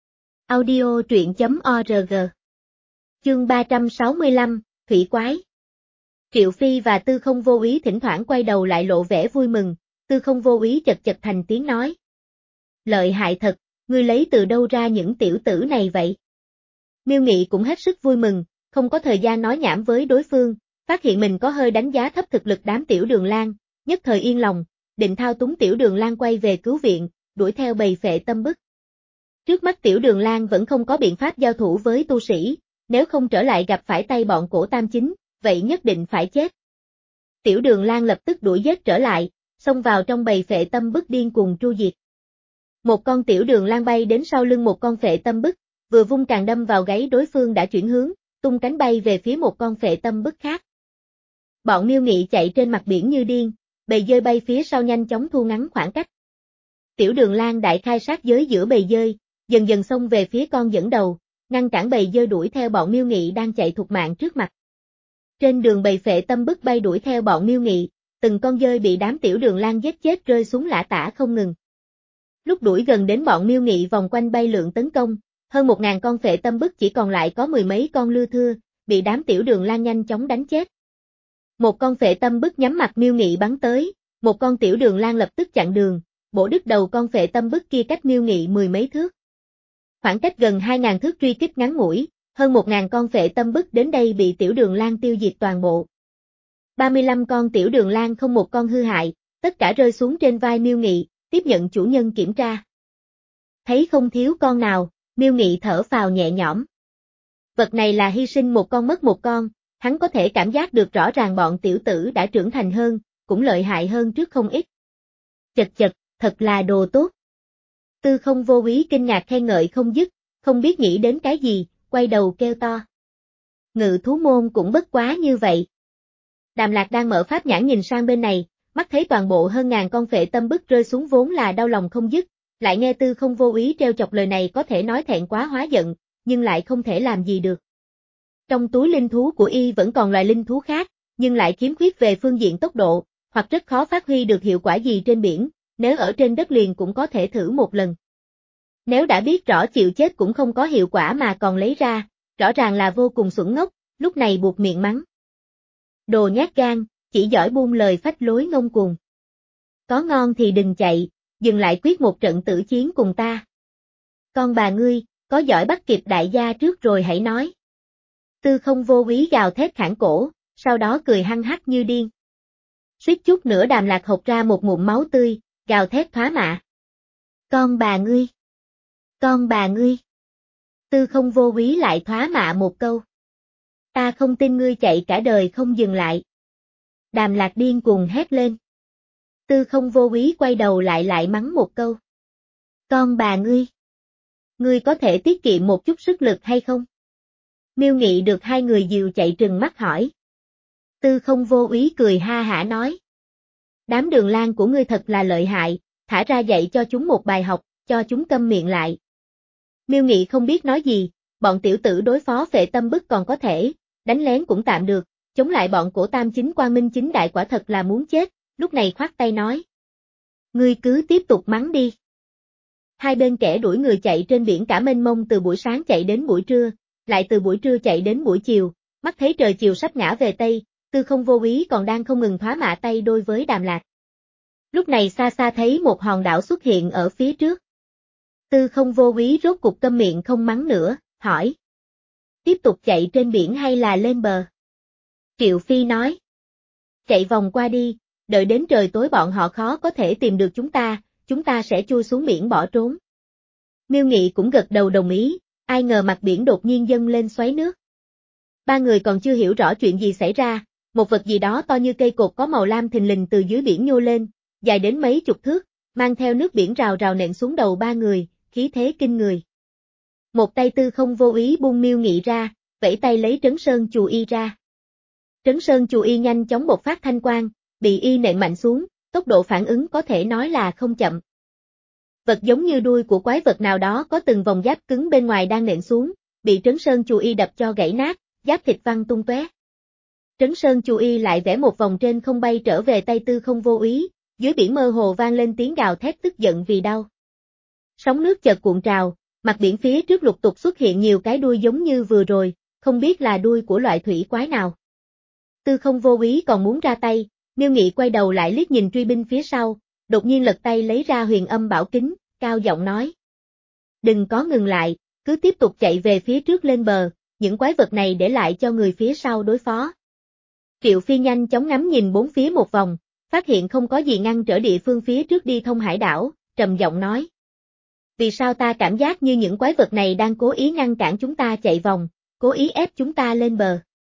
Audio truyện chấm org Chương ba trăm sáu mươi lăm, Thủy Quái. Triệu Phi và Tư Không Vô Úy thỉnh thoảng quay đầu lại lộ vẻ vui mừng, Tư Không Vô Úy chật chật thành tiếng nói. Lợi hại thật, ngươi lấy từ đâu ra những tiểu tử này vậy? Miêu Nghị cũng hết sức vui mừng, không có thời gian nói nhảm với đối phương, phát hiện mình có hơi đánh giá thấp thực lực đám Tiểu Đường Lang, nhất thời yên lòng, định thao túng Tiểu Đường Lang quay về cứu viện, đuổi theo bầy phệ tâm bức. Trước mắt Tiểu Đường Lang vẫn không có biện pháp giao thủ với tu sĩ, nếu không trở lại gặp phải tay bọn Cổ Tam Chính, vậy nhất định phải chết. Tiểu Đường Lang lập tức đuổi giết trở lại, xông vào trong bầy phệ tâm bức điên cuồng tru diệt. Một con Tiểu Đường Lang bay đến sau lưng một con phệ tâm bức, vừa vung càng đâm vào gáy đối phương đã chuyển hướng, tung cánh bay về phía một con phệ tâm bức khác. Bọn Miêu Nghị chạy trên mặt biển như điên, bầy dơi bay phía sau nhanh chóng thu ngắn khoảng cách. Tiểu Đường Lang đại khai sát giới giữa bầy dơi, dần dần xông về phía con dẫn đầu, ngăn cản bầy dơi đuổi theo bọn Miêu Nghị đang chạy thục mạng trước mặt. Trên đường bầy phệ tâm bức bay đuổi theo bọn Miêu Nghị, từng con dơi bị đám Tiểu Đường Lang giết chết rơi xuống lả tả không ngừng. Lúc đuổi gần đến bọn Miêu Nghị vòng quanh bay lượn tấn công, hơn một ngàn con phệ tâm bức chỉ còn lại có mười mấy con lưa thưa, bị đám Tiểu Đường Lang nhanh chóng đánh chết. Một con phệ tâm bức nhắm mặt Miêu Nghị bắn tới, một con Tiểu Đường Lang lập tức chặn đường, bổ đứt đầu con phệ tâm bức kia cách Miêu Nghị mười mấy thước. Khoảng cách gần hai ngàn thước truy kích ngắn ngủi, hơn một ngàn con phệ tâm bức đến đây bị Tiểu Đường Lang tiêu diệt toàn bộ. ba mươi lăm con Tiểu Đường Lang không một con hư hại, tất cả rơi xuống trên vai Miêu Nghị, tiếp nhận chủ nhân kiểm tra. Thấy không thiếu con nào, Miêu Nghị thở phào nhẹ nhõm. Vật này là hy sinh một con mất một con, hắn có thể cảm giác được rõ ràng bọn tiểu tử đã trưởng thành hơn, cũng lợi hại hơn trước không ít. Chật chật, thật là đồ tốt. Tư Không Vô Úy kinh ngạc khen ngợi không dứt, không biết nghĩ đến cái gì, quay đầu kêu to. Ngự Thú Môn cũng bất quá như vậy. Đàm Lạc đang mở pháp nhãn nhìn sang bên này, mắt thấy toàn bộ hơn ngàn con phệ tâm bức rơi xuống vốn là đau lòng không dứt, lại nghe Tư Không Vô Úy treo chọc lời này có thể nói thẹn quá hóa giận, nhưng lại không thể làm gì được. Trong túi linh thú của y vẫn còn loài linh thú khác, nhưng lại khiếm khuyết về phương diện tốc độ, hoặc rất khó phát huy được hiệu quả gì trên biển, nếu ở trên đất liền cũng có thể thử một lần. Nếu đã biết rõ chịu chết cũng không có hiệu quả mà còn lấy ra, rõ ràng là vô cùng xuẩn ngốc, lúc này buộc miệng mắng. Đồ nhát gan, chỉ giỏi buông lời phách lối ngông cuồng. Có ngon thì đừng chạy, dừng lại quyết một trận tử chiến cùng ta. Con bà ngươi, có giỏi bắt kịp đại gia trước rồi hãy nói. Tư Không Vô Úy gào thét khản cổ, sau đó cười hăng hắc như điên. Suýt chút nữa Đàm Lạc hộc ra một ngụm máu tươi, gào thét thoá mạ. Con bà ngươi! Con bà ngươi! Tư Không Vô Úy lại thoá mạ một câu. Ta không tin ngươi chạy cả đời không dừng lại. Đàm Lạc điên cuồng hét lên. Tư Không Vô Úy quay đầu lại lại mắng một câu. Con bà ngươi! Ngươi có thể tiết kiệm một chút sức lực hay không? Miêu Nghị được hai người dìu chạy trừng mắt hỏi. Tư Không Vô Úy cười ha hả nói. Đám Đường Lan của ngươi thật là lợi hại, thả ra dạy cho chúng một bài học, cho chúng câm miệng lại. Miêu Nghị không biết nói gì, bọn tiểu tử đối phó Phệ Tâm Bức còn có thể, đánh lén cũng tạm được, chống lại bọn của Tam Chính Quang Minh Chính Đại quả thật là muốn chết, lúc này khoát tay nói. Ngươi cứ tiếp tục mắng đi. Hai bên kẻ đuổi người chạy trên biển cả mênh mông từ buổi sáng chạy đến buổi trưa, lại từ buổi trưa chạy đến buổi chiều, mắt thấy trời chiều sắp ngã về Tây, Tư Không Vô Úy còn đang không ngừng thoá mạ tay đôi với Đàm Lạc. Lúc này xa xa thấy một hòn đảo xuất hiện ở phía trước. Tư Không Vô Úy rốt cục câm miệng không mắng nữa, hỏi. Tiếp tục chạy trên biển hay là lên bờ? Triệu Phi nói. Chạy vòng qua đi, đợi đến trời tối bọn họ khó có thể tìm được chúng ta, chúng ta sẽ chui xuống biển bỏ trốn. Miêu Nghị cũng gật đầu đồng ý, ai ngờ mặt biển đột nhiên dâng lên xoáy nước. Ba người còn chưa hiểu rõ chuyện gì xảy ra, một vật gì đó to như cây cột có màu lam thình lình từ dưới biển nhô lên, dài đến mấy chục thước, mang theo nước biển rào rào nện xuống đầu ba người, khí thế kinh người. Một tay Tư Không Vô Úy buông Miêu Nghị ra, vẫy tay lấy Trấn Sơn Chù Y ra. Trấn Sơn Chù Y nhanh chóng bộc phát thanh quang, bị y nện mạnh xuống, tốc độ phản ứng có thể nói là không chậm. Vật giống như đuôi của quái vật nào đó có từng vòng giáp cứng bên ngoài đang nện xuống, bị Trấn Sơn Chù Y đập cho gãy nát, giáp thịt văng tung tóe. Trấn Sơn Chù Y lại vẽ một vòng trên không bay trở về tay Tư Không Vô Úy, dưới biển mơ hồ vang lên tiếng gào thét tức giận vì đau. Sóng nước chợt cuộn trào, mặt biển phía trước lục tục xuất hiện nhiều cái đuôi giống như vừa rồi, không biết là đuôi của loại thủy quái nào. Tư Không Vô Úy còn muốn ra tay, Miêu Nghị quay đầu lại liếc nhìn truy binh phía sau, đột nhiên lật tay lấy ra Huyền Âm Bảo Kính, cao giọng nói. Đừng có ngừng lại, cứ tiếp tục chạy về phía trước lên bờ, những quái vật này để lại cho người phía sau đối phó. Triệu Phi nhanh chóng ngắm nhìn bốn phía một vòng, phát hiện không có gì ngăn trở địa phương phía trước đi thông hải đảo, trầm giọng nói. Vì sao ta cảm giác như những quái vật này đang cố ý ngăn cản chúng ta chạy vòng, cố ý ép chúng ta lên bờ.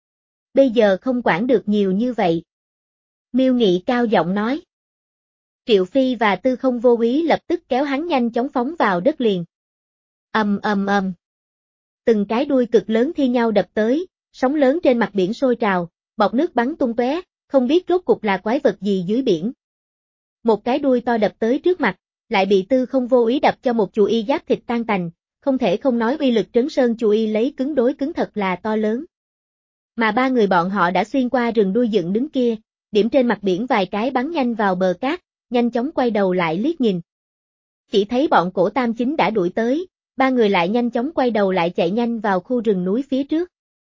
Bây giờ không quản được nhiều như vậy. Miêu Nghị cao giọng nói. Triệu Phi và Tư Không Vô Úy lập tức kéo hắn nhanh chóng phóng vào đất liền. Ầm ầm ầm. Từng cái đuôi cực lớn thi nhau đập tới, sóng lớn trên mặt biển sôi trào, bọt nước bắn tung tóe, không biết rốt cục là quái vật gì dưới biển. Một cái đuôi to đập tới trước mặt, lại bị Tư Không Vô Úy đập cho một chù y giáp thịt tan tành, không thể không nói uy lực Trấn Sơn Chù Y lấy cứng đối cứng thật là to lớn. Mà ba người bọn họ đã xuyên qua rừng đuôi dựng đứng kia, điểm trên mặt biển vài cái bắn nhanh vào bờ cát, nhanh chóng quay đầu lại liếc nhìn. Chỉ thấy bọn cổ Tam Chính đã đuổi tới, ba người lại nhanh chóng quay đầu lại chạy nhanh vào khu rừng núi phía trước.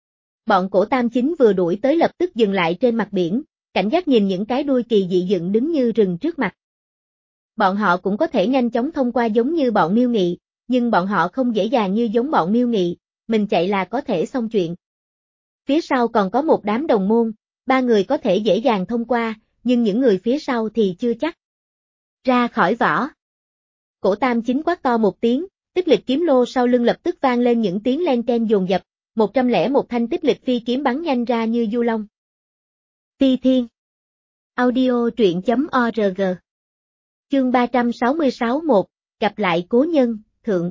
Bọn cổ Tam Chính vừa đuổi tới lập tức dừng lại trên mặt biển, cảnh giác nhìn những cái đuôi kỳ dị dựng đứng như rừng trước mặt. Bọn họ cũng có thể nhanh chóng thông qua giống như bọn Miêu Nghị, nhưng bọn họ không dễ dàng như giống bọn Miêu Nghị, mình chạy là có thể xong chuyện. Phía sau còn có một đám đồng môn, ba người có thể dễ dàng thông qua, nhưng những người phía sau thì chưa chắc. Ra khỏi vỏ. Cổ Tam Chính quát to một tiếng, tích lịch kiếm lô sau lưng lập tức vang lên những tiếng len ken dồn dập, một trăm lẻ một thanh tích lịch phi kiếm bắn nhanh ra như du long. Phi Thiên. Audio truyện chấm org. Chương ba trăm sáu mươi sáu một, gặp lại cố nhân, thượng.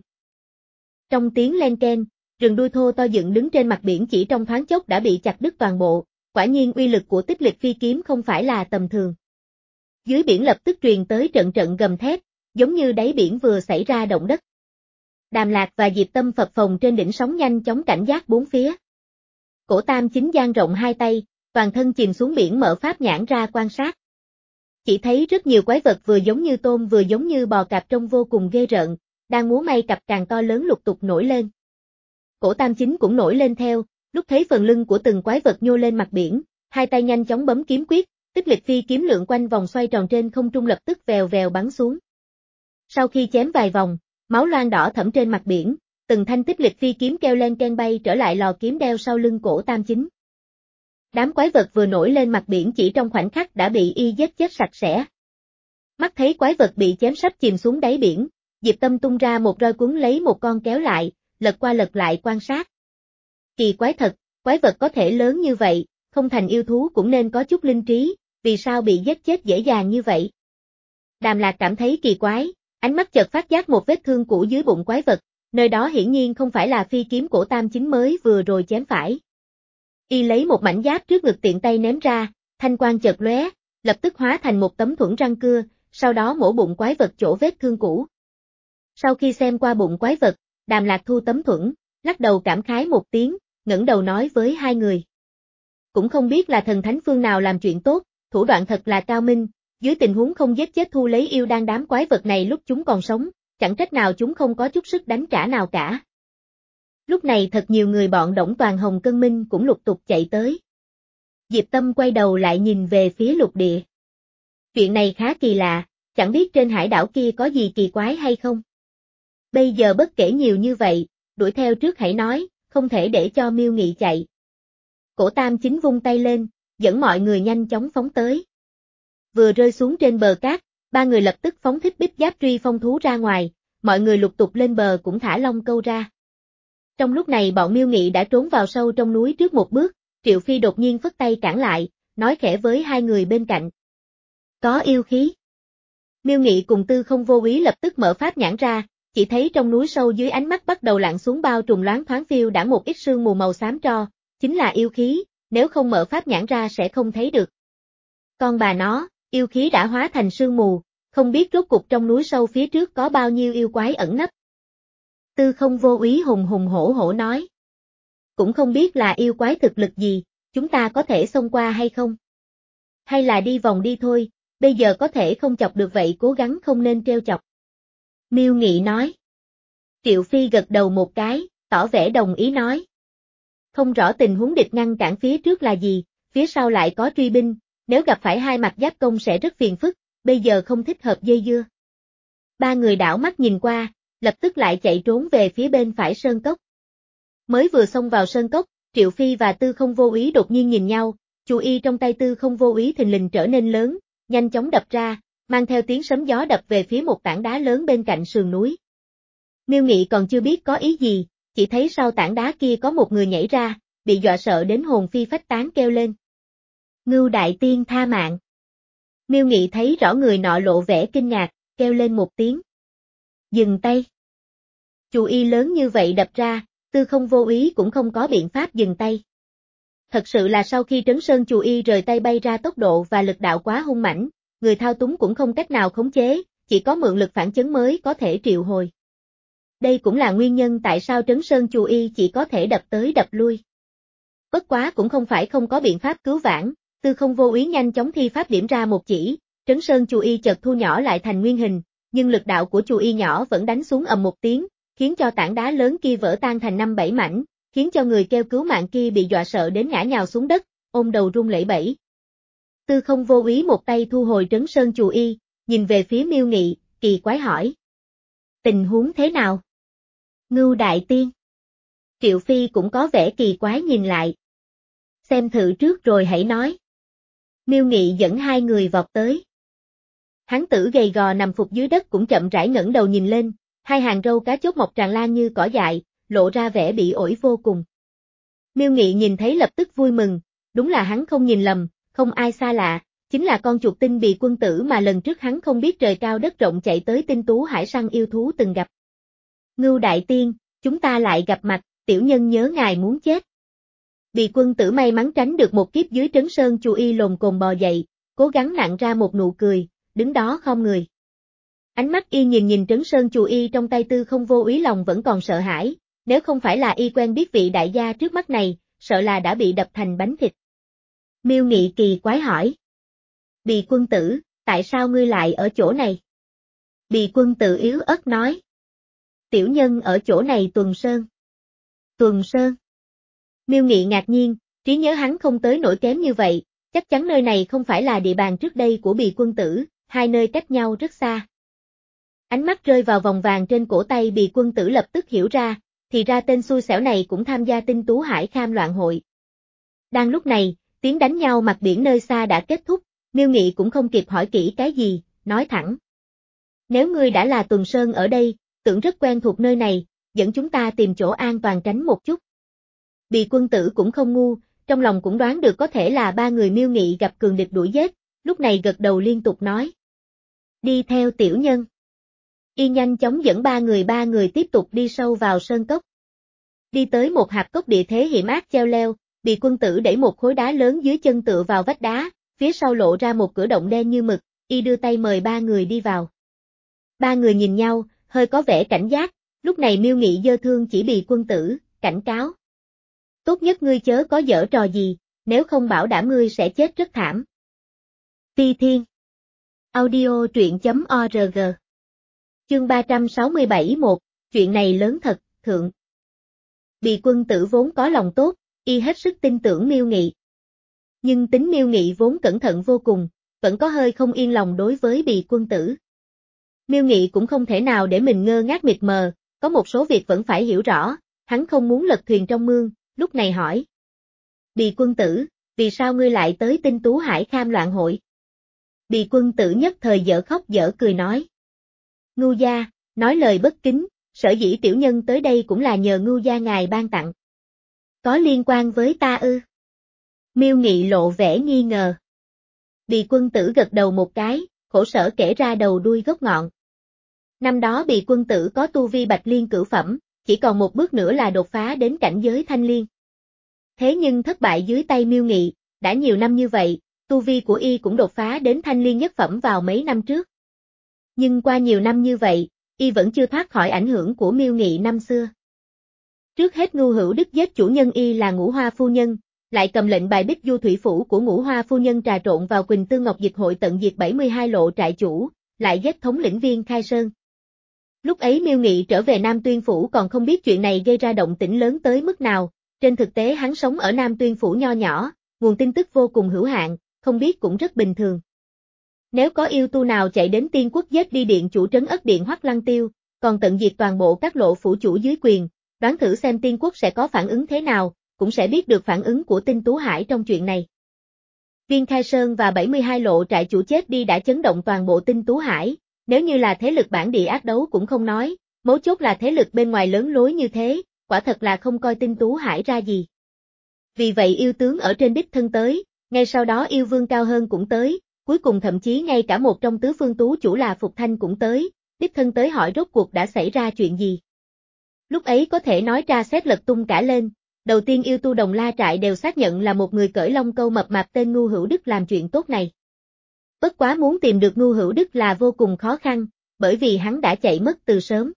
Trong tiếng len ken, rừng đuôi thô to dựng đứng trên mặt biển chỉ trong thoáng chốc đã bị chặt đứt toàn bộ, quả nhiên uy lực của tích lịch phi kiếm không phải là tầm thường. Dưới biển lập tức truyền tới trận trận gầm thét, giống như đáy biển vừa xảy ra động đất. Đàm Lạc và Diệp Tâm phập phồng trên đỉnh sóng nhanh chóng cảnh giác bốn phía. Cổ Tam Chính dang rộng hai tay, toàn thân chìm xuống biển mở pháp nhãn ra quan sát. Chỉ thấy rất nhiều quái vật vừa giống như tôm vừa giống như bò cạp trông vô cùng ghê rợn, đang múa may cặp càng to lớn lục tục nổi lên. Cổ Tam Chính cũng nổi lên theo, lúc thấy phần lưng của từng quái vật nhô lên mặt biển, hai tay nhanh chóng bấm kiếm quyết, Tích Lịch Phi kiếm lượn quanh vòng xoay tròn trên không trung lập tức vèo vèo bắn xuống. Sau khi chém vài vòng, máu loang đỏ thẫm trên mặt biển, từng thanh Tích Lịch Phi kiếm kêu len ken bay trở lại lò kiếm đeo sau lưng Cổ Tam Chính. Đám quái vật vừa nổi lên mặt biển chỉ trong khoảnh khắc đã bị y giết chết sạch sẽ. Mắt thấy quái vật bị chém sắp chìm xuống đáy biển, Diệp Tâm tung ra một roi cuốn lấy một con kéo lại, lật qua lật lại quan sát. Kỳ quái thật, quái vật có thể lớn như vậy, không thành yêu thú cũng nên có chút linh trí, vì sao bị giết chết dễ dàng như vậy? Đàm Lạc cảm thấy kỳ quái, ánh mắt chợt phát giác một vết thương cũ dưới bụng quái vật, nơi đó hiển nhiên không phải là phi kiếm Cổ Tam Chính mới vừa rồi chém phải. Y lấy một mảnh giáp trước ngực tiện tay ném ra, thanh quang chợt lóe, lập tức hóa thành một tấm thuẫn răng cưa, sau đó mổ bụng quái vật chỗ vết thương cũ. Sau khi xem qua bụng quái vật, Đàm Lạc thu tấm thuẫn, lắc đầu cảm khái một tiếng, ngẩng đầu nói với hai người. Cũng không biết là thần thánh phương nào làm chuyện tốt, thủ đoạn thật là cao minh, dưới tình huống không giết chết thu lấy yêu đan đám quái vật này lúc chúng còn sống, chẳng trách nào chúng không có chút sức đánh trả nào cả. Lúc này thật nhiều người bọn Đổng Toàn Hồng Cân Minh cũng lục tục chạy tới. Diệp Tâm quay đầu lại nhìn về phía lục địa. Chuyện này khá kỳ lạ, chẳng biết trên hải đảo kia có gì kỳ quái hay không. Bây giờ bất kể nhiều như vậy, đuổi theo trước hãy nói, không thể để cho Miêu Nghị chạy. Cổ Tam Chính vung tay lên, dẫn mọi người nhanh chóng phóng tới. Vừa rơi xuống trên bờ cát, ba người lập tức phóng thích bích giáp truy phong thú ra ngoài, mọi người lục tục lên bờ cũng thả long câu ra. Trong lúc này bọn Miêu Nghị đã trốn vào sâu trong núi trước một bước, Triệu Phi đột nhiên phất tay cản lại, nói khẽ với hai người bên cạnh. Có yêu khí. Miêu Nghị cùng Tư Không Vô Úy lập tức mở pháp nhãn ra, chỉ thấy trong núi sâu dưới ánh mắt bắt đầu lặn xuống bao trùm loáng thoáng phiêu đã một ít sương mù màu xám tro, chính là yêu khí, nếu không mở pháp nhãn ra sẽ không thấy được. Con bà nó, yêu khí đã hóa thành sương mù, không biết rốt cục trong núi sâu phía trước có bao nhiêu yêu quái ẩn nấp. Tư Không Vô Úy hùng hùng hổ hổ nói. Cũng không biết là yêu quái thực lực gì, chúng ta có thể xông qua hay không? Hay là đi vòng đi thôi, bây giờ có thể không chọc được vậy cố gắng không nên trêu chọc. Miêu Nghị nói. Triệu Phi gật đầu một cái, tỏ vẻ đồng ý nói. Không rõ tình huống địch ngăn cản phía trước là gì, phía sau lại có truy binh, nếu gặp phải hai mặt giáp công sẽ rất phiền phức, bây giờ không thích hợp dây dưa. Ba người đảo mắt nhìn qua, lập tức lại chạy trốn về phía bên phải sơn cốc. Mới vừa xông vào sơn cốc, Triệu Phi và Tư Không Vô Úy đột nhiên nhìn nhau, chú y trong tay Tư Không Vô Úy thình lình trở nên lớn, nhanh chóng đập ra, mang theo tiếng sấm gió đập về phía một tảng đá lớn bên cạnh sườn núi. Miêu Nghị còn chưa biết có ý gì, chỉ thấy sau tảng đá kia có một người nhảy ra, bị dọa sợ đến hồn phi phách tán kêu lên. Ngưu Đại Tiên tha mạng. Miêu Nghị thấy rõ người nọ lộ vẻ kinh ngạc, kêu lên một tiếng. Dừng tay. Chú y lớn như vậy đập ra, Tư Không Vô Úy cũng không có biện pháp dừng tay. Thật sự là sau khi Trấn Sơn Chù Y rời tay bay ra tốc độ và lực đạo quá hung mãnh, người thao túng cũng không cách nào khống chế, chỉ có mượn lực phản chấn mới có thể triệu hồi. Đây cũng là nguyên nhân tại sao Trấn Sơn Chù Y chỉ có thể đập tới đập lui. Bất quá cũng không phải không có biện pháp cứu vãn, Tư Không Vô Úy nhanh chóng thi pháp điểm ra một chỉ, Trấn Sơn Chù Y chợt thu nhỏ lại thành nguyên hình, nhưng lực đạo của Chù Y nhỏ vẫn đánh xuống ầm một tiếng, khiến cho tảng đá lớn kia vỡ tan thành năm bảy mảnh, khiến cho người kêu cứu mạng kia bị dọa sợ đến ngã nhào xuống đất, ôm đầu run lẩy bẩy. Tư Không Vô Úy một tay thu hồi Trấn Sơn Chù Y, nhìn về phía Miêu Nghị, kỳ quái hỏi. Tình huống thế nào? Ngưu Đại Tiên. Triệu Phi cũng có vẻ kỳ quái nhìn lại. Xem thử trước rồi hãy nói. Miêu Nghị dẫn hai người vọt tới. Hán tử gầy gò nằm phục dưới đất cũng chậm rãi ngẩng đầu nhìn lên, hai hàng râu cá chốt mọc tràn lan như cỏ dại, lộ ra vẻ bị ổi vô cùng. Miêu Nghị nhìn thấy lập tức vui mừng, đúng là hắn không nhìn lầm, không ai xa lạ, chính là con chuột tinh Bì Quân Tử mà lần trước hắn không biết trời cao đất rộng chạy tới Tinh Tú Hải săn yêu thú từng gặp. Ngưu Đại Tiên, chúng ta lại gặp mặt, tiểu nhân nhớ ngài muốn chết. Bì Quân Tử may mắn tránh được một kiếp dưới Trấn Sơn Chù Y lồm cồm bò dậy, cố gắng nặn ra một nụ cười, đứng đó khom người. Ánh mắt y nhìn nhìn Trấn Sơn Chù Y trong tay Tư Không Vô Úy lòng vẫn còn sợ hãi, nếu không phải là y quen biết vị đại gia trước mắt này, sợ là đã bị đập thành bánh thịt. Miêu Nghị kỳ quái hỏi. Bì Quân Tử, tại sao ngươi lại ở chỗ này? Bì Quân Tử yếu ớt nói. Tiểu nhân ở chỗ này tuần sơn. Tuần Sơn. Miêu Nghị ngạc nhiên, trí nhớ hắn không tới nổi kém như vậy, chắc chắn nơi này không phải là địa bàn trước đây của Bì Quân Tử, hai nơi cách nhau rất xa. Ánh mắt rơi vào vòng vàng trên cổ tay Bì Quân Tử lập tức hiểu ra, thì ra tên xui xẻo này cũng tham gia Tinh Tú Hải Kham loạn hội. Đang lúc này, tiếng đánh nhau mặt biển nơi xa đã kết thúc, Miêu Nghị cũng không kịp hỏi kỹ cái gì, nói thẳng. Nếu ngươi đã là Tuần Sơn ở đây, tưởng rất quen thuộc nơi này, dẫn chúng ta tìm chỗ an toàn tránh một chút. Bì Quân Tử cũng không ngu, trong lòng cũng đoán được có thể là ba người Miêu Nghị gặp cường địch đuổi giết, lúc này gật đầu liên tục nói. Đi theo tiểu nhân. Y nhanh chóng dẫn ba người ba người tiếp tục đi sâu vào sơn cốc. Đi tới một hạp cốc địa thế hiểm ác treo leo, Bì Quân Tử đẩy một khối đá lớn dưới chân tựa vào vách đá, phía sau lộ ra một cửa động đen như mực, y đưa tay mời ba người đi vào. Ba người nhìn nhau, hơi có vẻ cảnh giác, lúc này Miêu Nghị giơ thương chỉ Bì Quân Tử, cảnh cáo. Tốt nhất ngươi chớ có giở trò gì, nếu không bảo đảm ngươi sẽ chết rất thảm. Ti Thiên. Audio truyện chấm org. Chương ba trăm sáu mươi bảy một, chuyện này lớn thật, thượng. Bì Quân Tử vốn có lòng tốt, y hết sức tin tưởng Miêu Nghị. Nhưng tính Miêu Nghị vốn cẩn thận vô cùng, vẫn có hơi không yên lòng đối với Bì Quân Tử. Miêu Nghị cũng không thể nào để mình ngơ ngác mịt mờ, có một số việc vẫn phải hiểu rõ, hắn không muốn lật thuyền trong mương, lúc này hỏi. Bì Quân Tử, vì sao ngươi lại tới Tinh Tú Hải Kham loạn hội? Bì Quân Tử nhất thời dở khóc dở cười nói. Ngưu gia, nói lời bất kính, sở dĩ tiểu nhân tới đây cũng là nhờ Ngưu gia ngài ban tặng. Có liên quan với ta ư? Miêu Nghị lộ vẻ nghi ngờ. Bì Quân Tử gật đầu một cái, khổ sở kể ra đầu đuôi gốc ngọn. Năm đó Bì Quân Tử có tu vi Bạch Liên cửu phẩm, chỉ còn một bước nữa là đột phá đến cảnh giới Thanh Liên. Thế nhưng thất bại dưới tay Miêu Nghị, đã nhiều năm như vậy, tu vi của y cũng đột phá đến Thanh Liên nhất phẩm vào mấy năm trước. Nhưng qua nhiều năm như vậy, y vẫn chưa thoát khỏi ảnh hưởng của Miêu Nghị năm xưa. Trước hết Ngưu Hữu Đức giết chủ nhân y là Ngũ Hoa phu nhân, lại cầm lệnh bài Bích Du thủy phủ của Ngũ Hoa phu nhân trà trộn vào Quỳnh Tương Ngọc Dịch hội tận diệt bảy mươi hai lộ trại chủ, lại giết thống lĩnh Viên Khai Sơn. Lúc ấy Miêu Nghị trở về Nam Tuyên phủ còn không biết chuyện này gây ra động tĩnh lớn tới mức nào, trên thực tế hắn sống ở Nam Tuyên phủ nho nhỏ, nguồn tin tức vô cùng hữu hạn, không biết cũng rất bình thường. Nếu có yêu tu nào chạy đến Tiên Quốc giết đi điện chủ trấn Ất Điện Hoắc Lăng Tiêu, còn tận diệt toàn bộ các lộ phủ chủ dưới quyền, đoán thử xem Tiên Quốc sẽ có phản ứng thế nào, cũng sẽ biết được phản ứng của Tinh Tú Hải trong chuyện này. Viên Khai Sơn và bảy mươi hai lộ trại chủ chết đi đã chấn động toàn bộ Tinh Tú Hải, nếu như là thế lực bản địa ác đấu cũng không nói, mấu chốt là thế lực bên ngoài lớn lối như thế, quả thật là không coi Tinh Tú Hải ra gì. Vì vậy yêu tướng ở trên đích thân tới, ngay sau đó yêu vương cao hơn cũng tới, cuối cùng thậm chí ngay cả một trong tứ phương tú chủ là Phục Thanh cũng tới, đích thân tới hỏi rốt cuộc đã xảy ra chuyện gì. Lúc ấy có thể nói tra xét lật tung cả lên, đầu tiên yêu tu Đồng La trại đều xác nhận là một người cởi lông câu mập mạp tên Ngưu Hữu Đức làm chuyện tốt này. Bất quá muốn tìm được Ngưu Hữu Đức là vô cùng khó khăn, bởi vì hắn đã chạy mất từ sớm.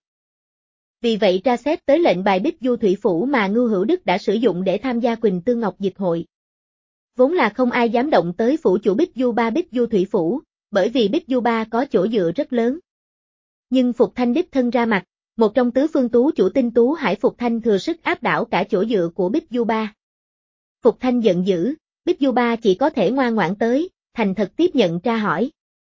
Vì vậy tra xét tới lệnh bài Bích Du thủy phủ mà Ngưu Hữu Đức đã sử dụng để tham gia Quỳnh Tương Ngọc Dịch hội. Vốn là không ai dám động tới phủ chủ Bích Du Ba Bích Du thủy phủ, bởi vì Bích Du Ba có chỗ dựa rất lớn. Nhưng Phục Thanh đích thân ra mặt, một trong tứ phương tú chủ Tinh Tú Hải Phục Thanh thừa sức áp đảo cả chỗ dựa của Bích Du Ba. Phục Thanh giận dữ, Bích Du Ba chỉ có thể ngoan ngoãn tới, thành thật tiếp nhận tra hỏi.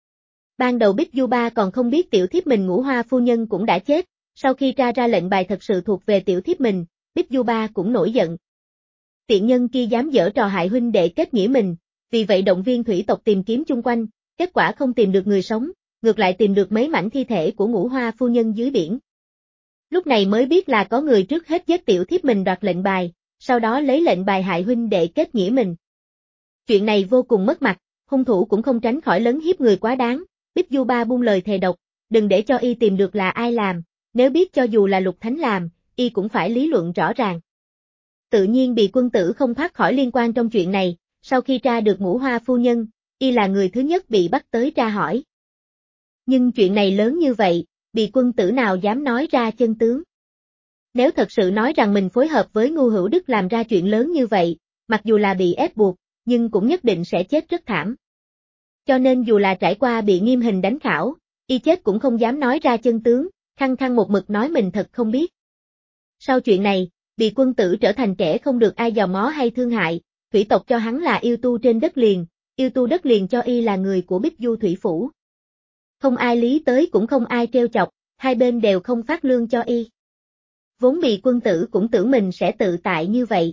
Ban đầu Bích Du Ba còn không biết tiểu thiếp mình Ngũ Hoa phu nhân cũng đã chết, sau khi tra ra lệnh bài thật sự thuộc về tiểu thiếp mình, Bích Du Ba cũng nổi giận. Tiện nhân kia dám giở trò hại huynh đệ kết nghĩa mình, vì vậy động viên thủy tộc tìm kiếm chung quanh, kết quả không tìm được người sống, ngược lại tìm được mấy mảnh thi thể của Ngũ Hoa phu nhân dưới biển. Lúc này mới biết là có người trước hết giết tiểu thiếp mình đoạt lệnh bài, sau đó lấy lệnh bài hại huynh đệ kết nghĩa mình. Chuyện này vô cùng mất mặt, hung thủ cũng không tránh khỏi lấn hiếp người quá đáng, Bích Du Ba buông lời thề độc, đừng để cho y tìm được là ai làm, nếu biết cho dù là Lục Thánh làm, y cũng phải lý luận rõ ràng. Tự nhiên Bì Quân Tử không thoát khỏi liên quan trong chuyện này, sau khi tra được Ngũ Hoa phu nhân, y là người thứ nhất bị bắt tới tra hỏi. Nhưng chuyện này lớn như vậy, Bì Quân Tử nào dám nói ra chân tướng. Nếu thật sự nói rằng mình phối hợp với Ngưu Hữu Đức làm ra chuyện lớn như vậy, mặc dù là bị ép buộc, nhưng cũng nhất định sẽ chết rất thảm. Cho nên dù là trải qua bị nghiêm hình đánh khảo, y chết cũng không dám nói ra chân tướng, khăng khăng một mực nói mình thật không biết. Sau chuyện này, Bị quân tử trở thành kẻ không được ai dòm ngó hay thương hại, thủy tộc cho hắn là yêu tu trên đất liền, yêu tu đất liền cho y là người của Bích Du Thủy Phủ. Không ai lý tới cũng không ai trêu chọc, hai bên đều không phát lương cho y. Vốn bị quân tử cũng tưởng mình sẽ tự tại như vậy.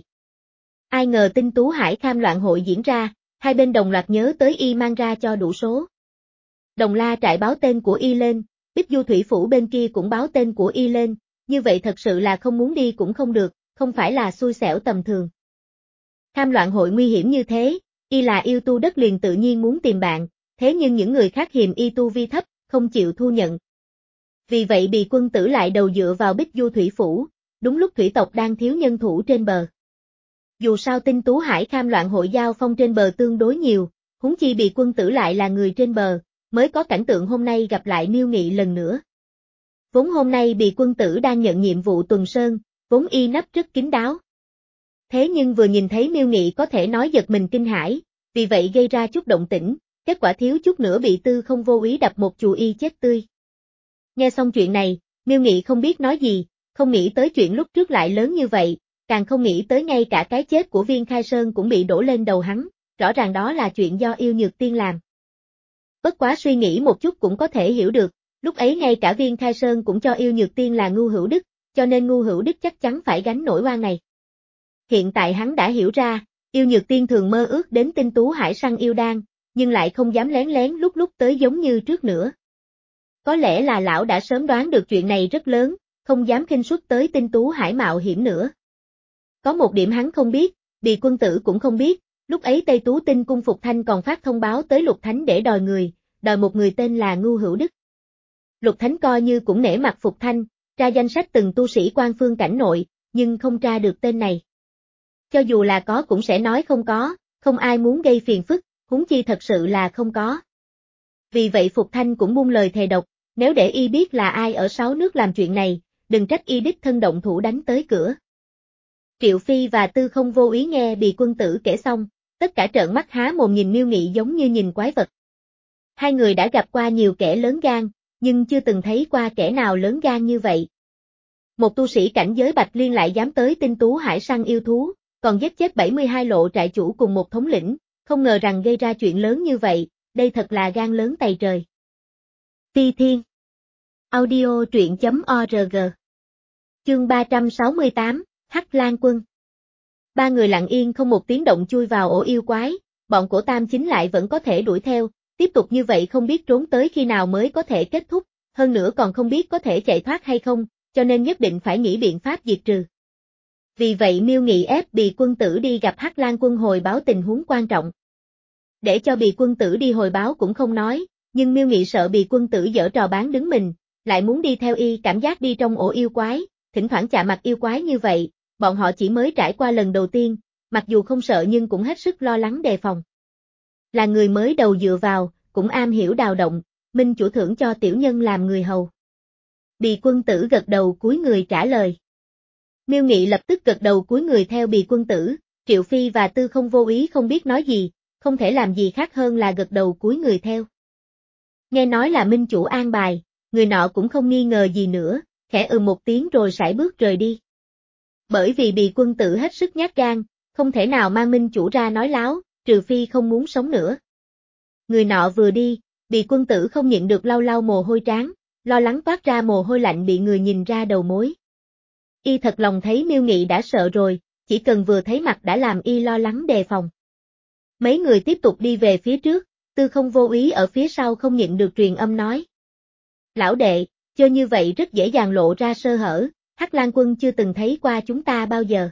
Ai ngờ Tinh Tú Hải Kham loạn hội diễn ra, hai bên đồng loạt nhớ tới y mang ra cho đủ số. Đồng La trại báo tên của y lên, Bích Du Thủy Phủ bên kia cũng báo tên của y lên, như vậy thật sự là không muốn đi cũng không được, không phải là xui xẻo tầm thường. Kham loạn hội nguy hiểm như thế, y là yêu tu đất liền tự nhiên muốn tìm bạn, thế nhưng những người khác hiềm y tu vi thấp, không chịu thu nhận. Vì vậy bị quân tử lại đầu dựa vào Bích Du Thủy Phủ, đúng lúc thủy tộc đang thiếu nhân thủ trên bờ. Dù sao Tinh Tú Hải Kham loạn hội giao phong trên bờ tương đối nhiều, huống chi bị quân tử lại là người trên bờ, mới có cảnh tượng hôm nay gặp lại Miêu Nghị lần nữa. Vốn hôm nay bị quân tử đang nhận nhiệm vụ tuần sơn, vốn y nấp rất kín đáo. Thế nhưng vừa nhìn thấy Miêu Nghị có thể nói giật mình kinh hãi, vì vậy gây ra chút động tĩnh, kết quả thiếu chút nữa bị Tư Không vô ý đập một chù y chết tươi. Nghe xong chuyện này, Miêu Nghị không biết nói gì, không nghĩ tới chuyện lúc trước lại lớn như vậy, càng không nghĩ tới ngay cả cái chết của Viên Khai Sơn cũng bị đổ lên đầu hắn, rõ ràng đó là chuyện do Yêu Nhược Tiên làm. Bất quá suy nghĩ một chút cũng có thể hiểu được, lúc ấy ngay cả Viên Khai Sơn cũng cho Yêu Nhược Tiên là ngu hữu đức, cho nên ngu hữu đức chắc chắn phải gánh nỗi oan này. Hiện tại hắn đã hiểu ra, Yêu Nhược Tiên thường mơ ước đến Tinh Tú Hải săn yêu đan, nhưng lại không dám lén lén lúc lúc tới giống như trước nữa. Có lẽ là lão đã sớm đoán được chuyện này rất lớn, không dám khinh suất tới Tinh Tú Hải mạo hiểm nữa. Có một điểm hắn không biết, Bì quân tử cũng không biết, lúc ấy Tây Tú Tinh cung Phục Thanh còn phát thông báo tới Lục Thánh để đòi người, đòi một người tên là Ngu Hữu Đức. Lục Thánh coi như cũng nể mặt Phục Thanh, tra danh sách từng tu sĩ quan phương cảnh nội, nhưng không tra được tên này. Cho dù là có cũng sẽ nói không có, không ai muốn gây phiền phức, huống chi thật sự là không có. Vì vậy Phục Thanh cũng buông lời thề độc, nếu để y biết là ai ở sáu nước làm chuyện này, đừng trách y đích thân động thủ đánh tới cửa. Triệu Phi và Tư Không vô ý nghe Bì quân tử kể xong, tất cả trợn mắt há mồm nhìn Miêu Nghị giống như nhìn quái vật. Hai người đã gặp qua nhiều kẻ lớn gan, nhưng chưa từng thấy qua kẻ nào lớn gan như vậy. Một tu sĩ cảnh giới Bạch Liên lại dám tới Tinh Tú Hải săn yêu thú, còn giết chết bảy mươi hai lộ trại chủ cùng một thống lĩnh, không ngờ rằng gây ra chuyện lớn như vậy, đây thật là gan lớn tày trời. Phi Thiên Audio truyện chấm org Chương ba trăm sáu mươi tám, Hắc Lan Quân. Ba người lặng yên không một tiếng động chui vào ổ yêu quái, bọn cổ Tam Chính lại vẫn có thể đuổi theo, tiếp tục như vậy không biết trốn tới khi nào mới có thể kết thúc, hơn nữa còn không biết có thể chạy thoát hay không, cho nên nhất định phải nghĩ biện pháp diệt trừ. Vì vậy Miêu Nghị ép Bì quân tử đi gặp Hắc Lan Quân hồi báo tình huống quan trọng. Để cho Bì quân tử đi hồi báo cũng không nói, nhưng Miêu Nghị sợ Bì quân tử giở trò bán đứng mình, lại muốn đi theo y cảm giác đi trong ổ yêu quái, thỉnh thoảng chạm mặt yêu quái như vậy, bọn họ chỉ mới trải qua lần đầu tiên, mặc dù không sợ nhưng cũng hết sức lo lắng đề phòng. Là người mới đầu dựa vào, cũng am hiểu đào động, Minh chủ thưởng cho tiểu nhân làm người hầu. Bì quân tử gật đầu cúi người trả lời. Miêu Nghị lập tức gật đầu cúi người theo Bì quân tử, Triệu Phi và Tư Không vô ý không biết nói gì, không thể làm gì khác hơn là gật đầu cúi người theo. Nghe nói là Minh chủ an bài, người nọ cũng không nghi ngờ gì nữa, khẽ ừ một tiếng rồi sải bước rời đi. Bởi vì Bì quân tử hết sức nhát gan, không thể nào mang Minh chủ ra nói láo, trừ phi không muốn sống nữa. Người nọ vừa đi, Bì quân tử không nhịn được lau lau mồ hôi trán, lo lắng toát ra mồ hôi lạnh bị người nhìn ra đầu mối. Y thật lòng thấy Miêu Nghị đã sợ rồi, chỉ cần vừa thấy mặt đã làm y lo lắng đề phòng. Mấy người tiếp tục đi về phía trước, Tư Không vô ý ở phía sau không nhịn được truyền âm nói. Lão đệ, chơi như vậy rất dễ dàng lộ ra sơ hở, Hắc Lan Quân chưa từng thấy qua chúng ta bao giờ.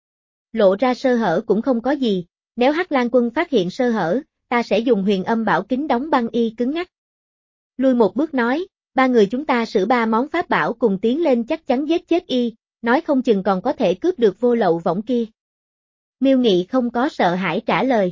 Lộ ra sơ hở cũng không có gì, nếu Hắc Lan Quân phát hiện sơ hở, ta sẽ dùng huyền âm bảo kính đóng băng y cứng ngắc. Lui một bước nói, ba người chúng ta sử ba món pháp bảo cùng tiến lên chắc chắn giết chết y, nói không chừng còn có thể cướp được vô lậu võng kia. Miêu Nghị không có sợ hãi trả lời.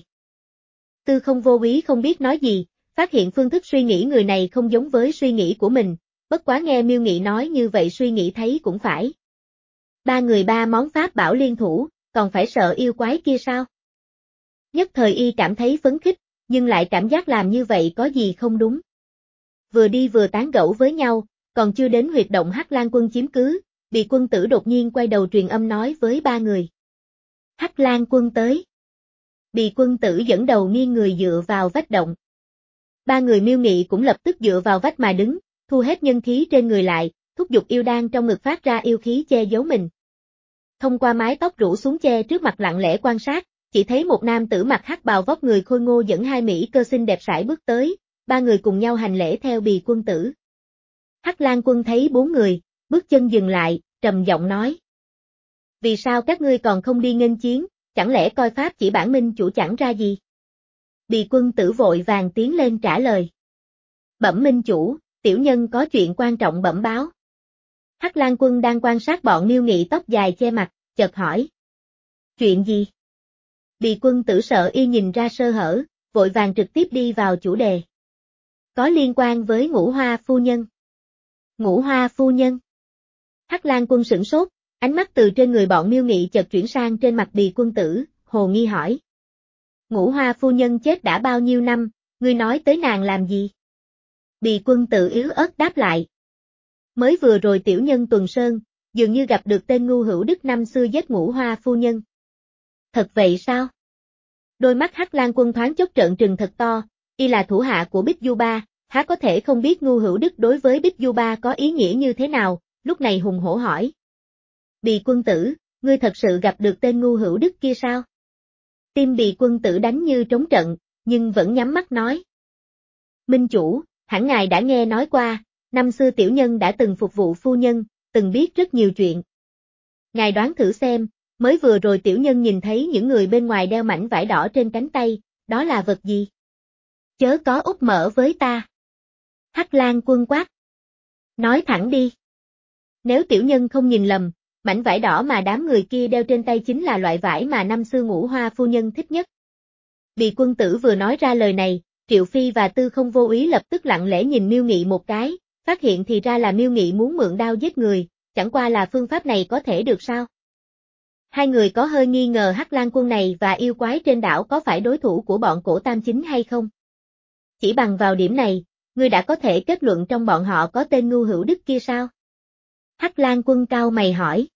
Tư Không vô ý không biết nói gì, phát hiện phương thức suy nghĩ người này không giống với suy nghĩ của mình, bất quá nghe Miêu Nghị nói như vậy suy nghĩ thấy cũng phải. Ba người ba món pháp bảo liên thủ, còn phải sợ yêu quái kia sao? Nhất thời y cảm thấy phấn khích, nhưng lại cảm giác làm như vậy có gì không đúng. Vừa đi vừa tán gẫu với nhau, còn chưa đến huyệt động Hắc Lan Quân chiếm cứ, Bị quân tử đột nhiên quay đầu truyền âm nói với ba người. Hắc Lang quân tới. Bị quân tử dẫn đầu nghiêng người dựa vào vách động. Ba người Miêu Nghị cũng lập tức dựa vào vách mà đứng, thu hết nhân khí trên người lại, thúc giục yêu đan trong ngực phát ra yêu khí che giấu mình. Thông qua mái tóc rủ xuống che trước mặt lặng lẽ quan sát, chỉ thấy một nam tử mặc hắc bào vóc người khôi ngô dẫn hai mỹ cơ xinh đẹp sải bước tới, ba người cùng nhau hành lễ theo Bì quân tử. Hắc Lang quân thấy bốn người, bước chân dừng lại, trầm giọng nói. Vì sao các ngươi còn không đi nghênh chiến, chẳng lẽ coi pháp chỉ bản minh chủ chẳng ra gì? Bì quân tử vội vàng tiến lên trả lời. Bẩm minh chủ, tiểu nhân có chuyện quan trọng bẩm báo. Hắc Lang quân đang quan sát bọn Miêu Nghị tóc dài che mặt, chợt hỏi. Chuyện gì? Bì quân tử sợ y nhìn ra sơ hở, vội vàng trực tiếp đi vào chủ đề. Có liên quan với Ngũ Hoa phu nhân. Ngũ Hoa phu nhân. Hắc Lang quân sửng sốt, ánh mắt từ trên người bọn Miêu Nghị chợt chuyển sang trên mặt Bì quân tử, hồ nghi hỏi. Ngũ Hoa phu nhân chết đã bao nhiêu năm, ngươi nói tới nàng làm gì? Bì quân tử yếu ớt đáp lại. Mới vừa rồi tiểu nhân tuần sơn, dường như gặp được tên ngu hữu đức năm xưa giết Ngũ Hoa phu nhân. Thật vậy sao? Đôi mắt Hắc Lang quân thoáng chốc trợn trừng thật to, y là thủ hạ của Bích Du Ba, há có thể không biết ngu hữu đức đối với Bích Du Ba có ý nghĩa như thế nào, lúc này hùng hổ hỏi. Bì quân tử, ngươi thật sự gặp được tên ngu hữu đức kia sao? Tim Bì quân tử đánh như trống trận, nhưng vẫn nhắm mắt nói. Minh chủ, hẳn ngài đã nghe nói qua, năm xưa tiểu nhân đã từng phục vụ phu nhân, từng biết rất nhiều chuyện. Ngài đoán thử xem, mới vừa rồi tiểu nhân nhìn thấy những người bên ngoài đeo mảnh vải đỏ trên cánh tay, đó là vật gì? Chớ có úp mở với ta. Hắc Lang quân quát. Nói thẳng đi. Nếu tiểu nhân không nhìn lầm, mảnh vải đỏ mà đám người kia đeo trên tay chính là loại vải mà năm xưa Ngũ Hoa phu nhân thích nhất. Bì quân tử vừa nói ra lời này, Triệu Phi và Tư Không vô ý lập tức lặng lẽ nhìn Miêu Nghị một cái, phát hiện thì ra là Miêu Nghị muốn mượn đao giết người, chẳng qua là phương pháp này có thể được sao? Hai người có hơi nghi ngờ Hắc Lang quân này và yêu quái trên đảo có phải đối thủ của bọn Cổ Tam Chính hay không? Chỉ bằng vào điểm này, ngươi đã có thể kết luận trong bọn họ có tên ngu hữu đức kia sao? Hắc Lang quân cao mày hỏi.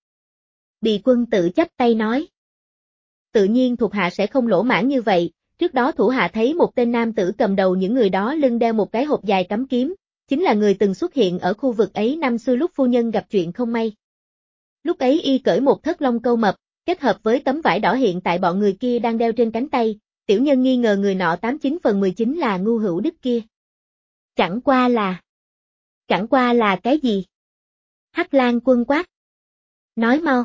Bì quân tử chắp tay nói. Tự nhiên thuộc hạ sẽ không lỗ mãn như vậy, trước đó thủ hạ thấy một tên nam tử cầm đầu những người đó lưng đeo một cái hộp dài cắm kiếm, chính là người từng xuất hiện ở khu vực ấy năm xưa lúc phu nhân gặp chuyện không may. Lúc ấy y cởi một thất long câu mập, kết hợp với tấm vải đỏ hiện tại bọn người kia đang đeo trên cánh tay, tiểu nhân nghi ngờ người nọ tám chín phần mười chín là ngu hữu đức kia. Chẳng qua là... Chẳng qua là cái gì? Hắc Lang quân quát. Nói mau.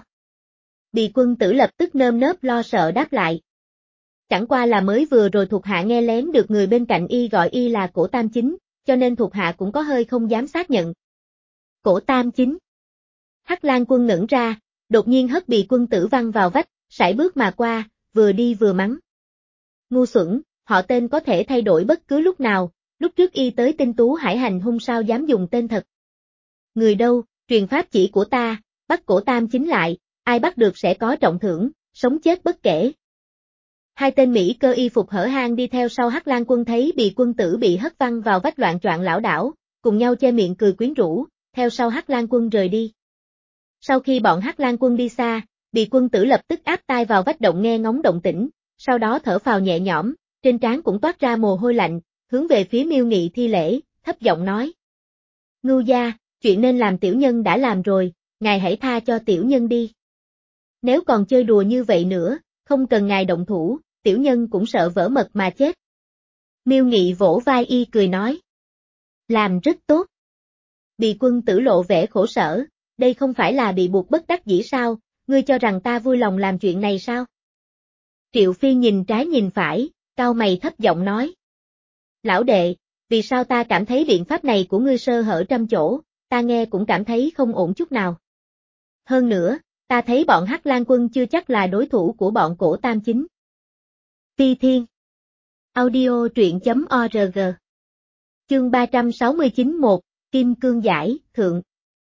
Bì quân tử lập tức nơm nớp lo sợ đáp lại. Chẳng qua là mới vừa rồi thuộc hạ nghe lén được người bên cạnh y gọi y là Cổ Tam Chính, cho nên thuộc hạ cũng có hơi không dám xác nhận. Cổ Tam Chính. Hắc Lang quân ngẩn ra, đột nhiên hất Bì quân tử văng vào vách, sải bước mà qua, vừa đi vừa mắng. Ngu xuẩn, họ tên có thể thay đổi bất cứ lúc nào, lúc trước y tới Tinh Tú Hải hành hung sao dám dùng tên thật. Người đâu, truyền pháp chỉ của ta, bắt Cổ Tam Chính lại, ai bắt được sẽ có trọng thưởng, sống chết bất kể. Hai tên Mỹ cơ y phục hở hang đi theo sau Hắc Lang quân thấy Bì quân tử bị hất văng vào vách loạn choạng lảo đảo, cùng nhau che miệng cười quyến rũ, theo sau Hắc Lang quân rời đi. Sau khi bọn Hắc Lang quân đi xa, Bì quân tử lập tức áp tai vào vách động nghe ngóng động tĩnh, sau đó thở phào nhẹ nhõm, trên trán cũng toát ra mồ hôi lạnh, hướng về phía Miêu Nghị thi lễ, thấp giọng nói. Ngưu gia, chuyện nên làm tiểu nhân đã làm rồi, ngài hãy tha cho tiểu nhân đi. Nếu còn chơi đùa như vậy nữa, không cần ngài động thủ, tiểu nhân cũng sợ vỡ mật mà chết. Miêu Nghị vỗ vai y cười nói. Làm rất tốt. Bì quân tử lộ vẻ khổ sở, đây không phải là bị buộc bất đắc dĩ sao, ngươi cho rằng ta vui lòng làm chuyện này sao? Triệu Phi nhìn trái nhìn phải, cau mày thấp giọng nói. Lão đệ, vì sao ta cảm thấy biện pháp này của ngươi sơ hở trăm chỗ, ta nghe cũng cảm thấy không ổn chút nào. Hơn nữa, ta thấy bọn Hắc Lang quân chưa chắc là đối thủ của bọn Cổ Tam Chính. Phi Thiên Audio truyện chấm org Chương ba trăm sáu mươi chín một, Kim Cương Giải, Thượng.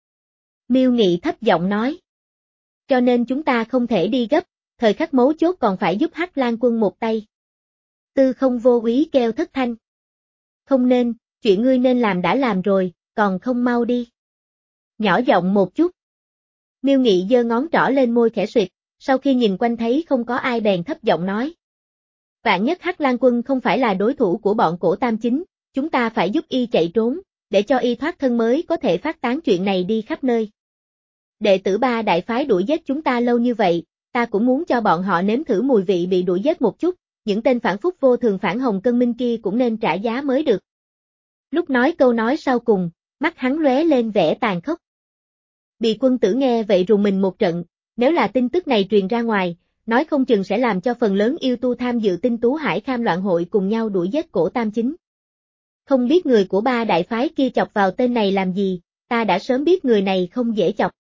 Miêu Nghị thấp giọng nói. Cho nên chúng ta không thể đi gấp, thời khắc mấu chốt còn phải giúp Hắc Lang quân một tay. Tư Không vô úy kêu thất thanh. Không nên, chuyện ngươi nên làm đã làm rồi, còn không mau đi. Nhỏ giọng một chút. Miêu Nghị giơ ngón trỏ lên môi khẽ suyệt, sau khi nhìn quanh thấy không có ai bèn thấp giọng nói. Vạn nhất Hắc Lang Quân không phải là đối thủ của bọn Cổ Tam Chính, chúng ta phải giúp y chạy trốn, để cho y thoát thân mới có thể phát tán chuyện này đi khắp nơi. Đệ tử ba đại phái đuổi giết chúng ta lâu như vậy, ta cũng muốn cho bọn họ nếm thử mùi vị bị đuổi giết một chút, những tên phản phúc vô thường phản Hồng Cân Minh kia cũng nên trả giá mới được. Lúc nói câu nói sau cùng, mắt hắn lóe lên vẻ tàn khốc. Bì Quân Tử nghe vậy rùng mình một trận, nếu là tin tức này truyền ra ngoài, nói không chừng sẽ làm cho phần lớn yêu tu tham dự Tinh Tú Hải Kham loạn hội cùng nhau đuổi giết Cổ Tam Chính. Không biết người của ba đại phái kia chọc vào tên này làm gì, ta đã sớm biết người này không dễ chọc.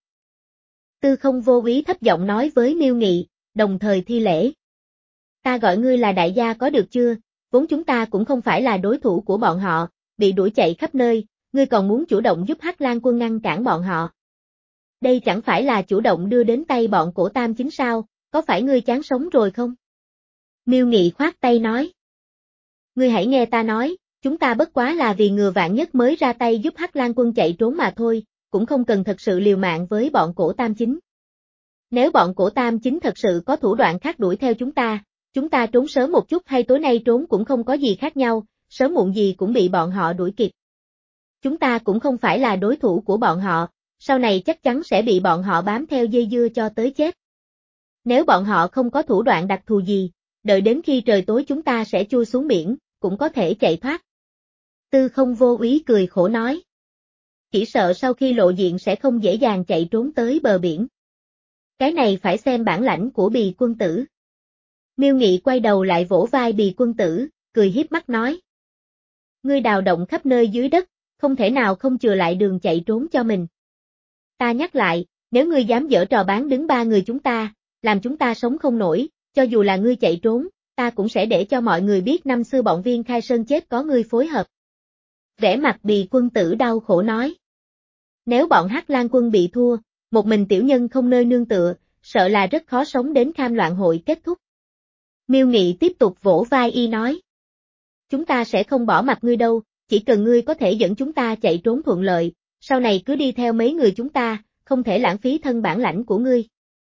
Tư Không Vô Úy thấp giọng nói với Miêu Nghị, đồng thời thi lễ. Ta gọi ngươi là đại gia có được chưa, vốn chúng ta cũng không phải là đối thủ của bọn họ, bị đuổi chạy khắp nơi, ngươi còn muốn chủ động giúp Hắc Lang Quân ngăn cản bọn họ. Đây chẳng phải là chủ động đưa đến tay bọn Cổ Tam Chính sao, có phải ngươi chán sống rồi không? Miêu Nghị khoát tay nói. Ngươi hãy nghe ta nói, chúng ta bất quá là vì ngừa vạn nhất mới ra tay giúp Hắc Lang Quân chạy trốn mà thôi, cũng không cần thật sự liều mạng với bọn Cổ Tam Chính. Nếu bọn Cổ Tam Chính thật sự có thủ đoạn khác đuổi theo chúng ta, chúng ta trốn sớm một chút hay tối nay trốn cũng không có gì khác nhau, sớm muộn gì cũng bị bọn họ đuổi kịp. Chúng ta cũng không phải là đối thủ của bọn họ, sau này chắc chắn sẽ bị bọn họ bám theo dây dưa cho tới chết. Nếu bọn họ không có thủ đoạn đặc thù gì, đợi đến khi trời tối chúng ta sẽ chui xuống biển, cũng có thể chạy thoát. Tư Không Vô Úy cười khổ nói. Chỉ sợ sau khi lộ diện sẽ không dễ dàng chạy trốn tới bờ biển. Cái này phải xem bản lãnh của Bì Quân Tử. Miêu Nghị quay đầu lại vỗ vai Bì Quân Tử, cười hiếp mắt nói. Ngươi đào động khắp nơi dưới đất, không thể nào không chừa lại đường chạy trốn cho mình. Ta nhắc lại, nếu ngươi dám giở trò bán đứng ba người chúng ta, làm chúng ta sống không nổi, cho dù là ngươi chạy trốn, ta cũng sẽ để cho mọi người biết năm xưa bọn Viên Khai Sơn chết có ngươi phối hợp. Vẻ mặt Bì Quân Tử đau khổ nói. Nếu bọn Hắc Lang Quân bị thua, một mình tiểu nhân không nơi nương tựa, sợ là rất khó sống đến Kham loạn hội kết thúc. Miêu Nghị tiếp tục vỗ vai y nói. Chúng ta sẽ không bỏ mặt ngươi đâu, chỉ cần ngươi có thể dẫn chúng ta chạy trốn thuận lợi, sau này cứ đi theo mấy người chúng ta, không thể lãng phí thân bản lãnh của ngươi.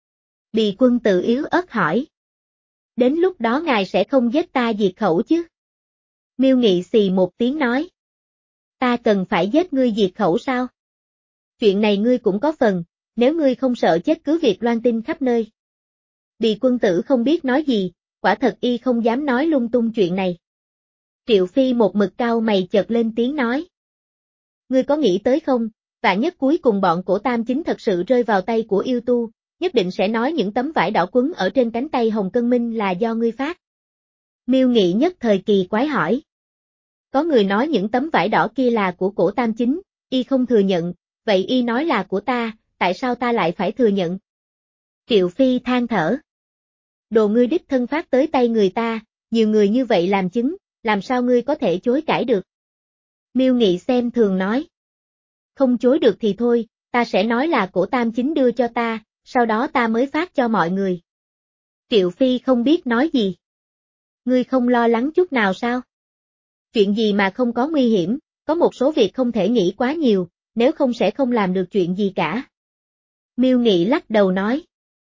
Bì Quân Tử yếu ớt hỏi. Đến lúc đó ngài sẽ không giết ta diệt khẩu chứ? Miêu Nghị xì một tiếng nói. Ta cần phải giết ngươi diệt khẩu sao? Chuyện này ngươi cũng có phần, nếu ngươi không sợ chết cứ việc loan tin khắp nơi. Bì Quân Tử không biết nói gì, quả thật y không dám nói lung tung chuyện này. Triệu Phi một mực cau mày chợt lên tiếng nói. Ngươi có nghĩ tới không, vạn nhất cuối cùng bọn Cổ Tam Chính thật sự rơi vào tay của yêu tu, nhất định sẽ nói những tấm vải đỏ quấn ở trên cánh tay Hồng Cân Minh là do ngươi phát. Miêu Nghị nhất thời kỳ quái hỏi. Có người nói những tấm vải đỏ kia là của Cổ Tam Chính, y không thừa nhận, vậy y nói là của ta, tại sao ta lại phải thừa nhận? Triệu Phi than thở. Đồ ngươi đích thân phát tới tay người ta, nhiều người như vậy làm chứng, làm sao ngươi có thể chối cãi được? Miêu Nghị xem thường nói. Không chối được thì thôi, ta sẽ nói là Cổ Tam Chính đưa cho ta, sau đó ta mới phát cho mọi người. Triệu Phi không biết nói gì. Ngươi không lo lắng chút nào sao? Chuyện gì mà không có nguy hiểm, có một số việc không thể nghĩ quá nhiều, nếu không sẽ không làm được chuyện gì cả. Miêu Nghị lắc đầu nói.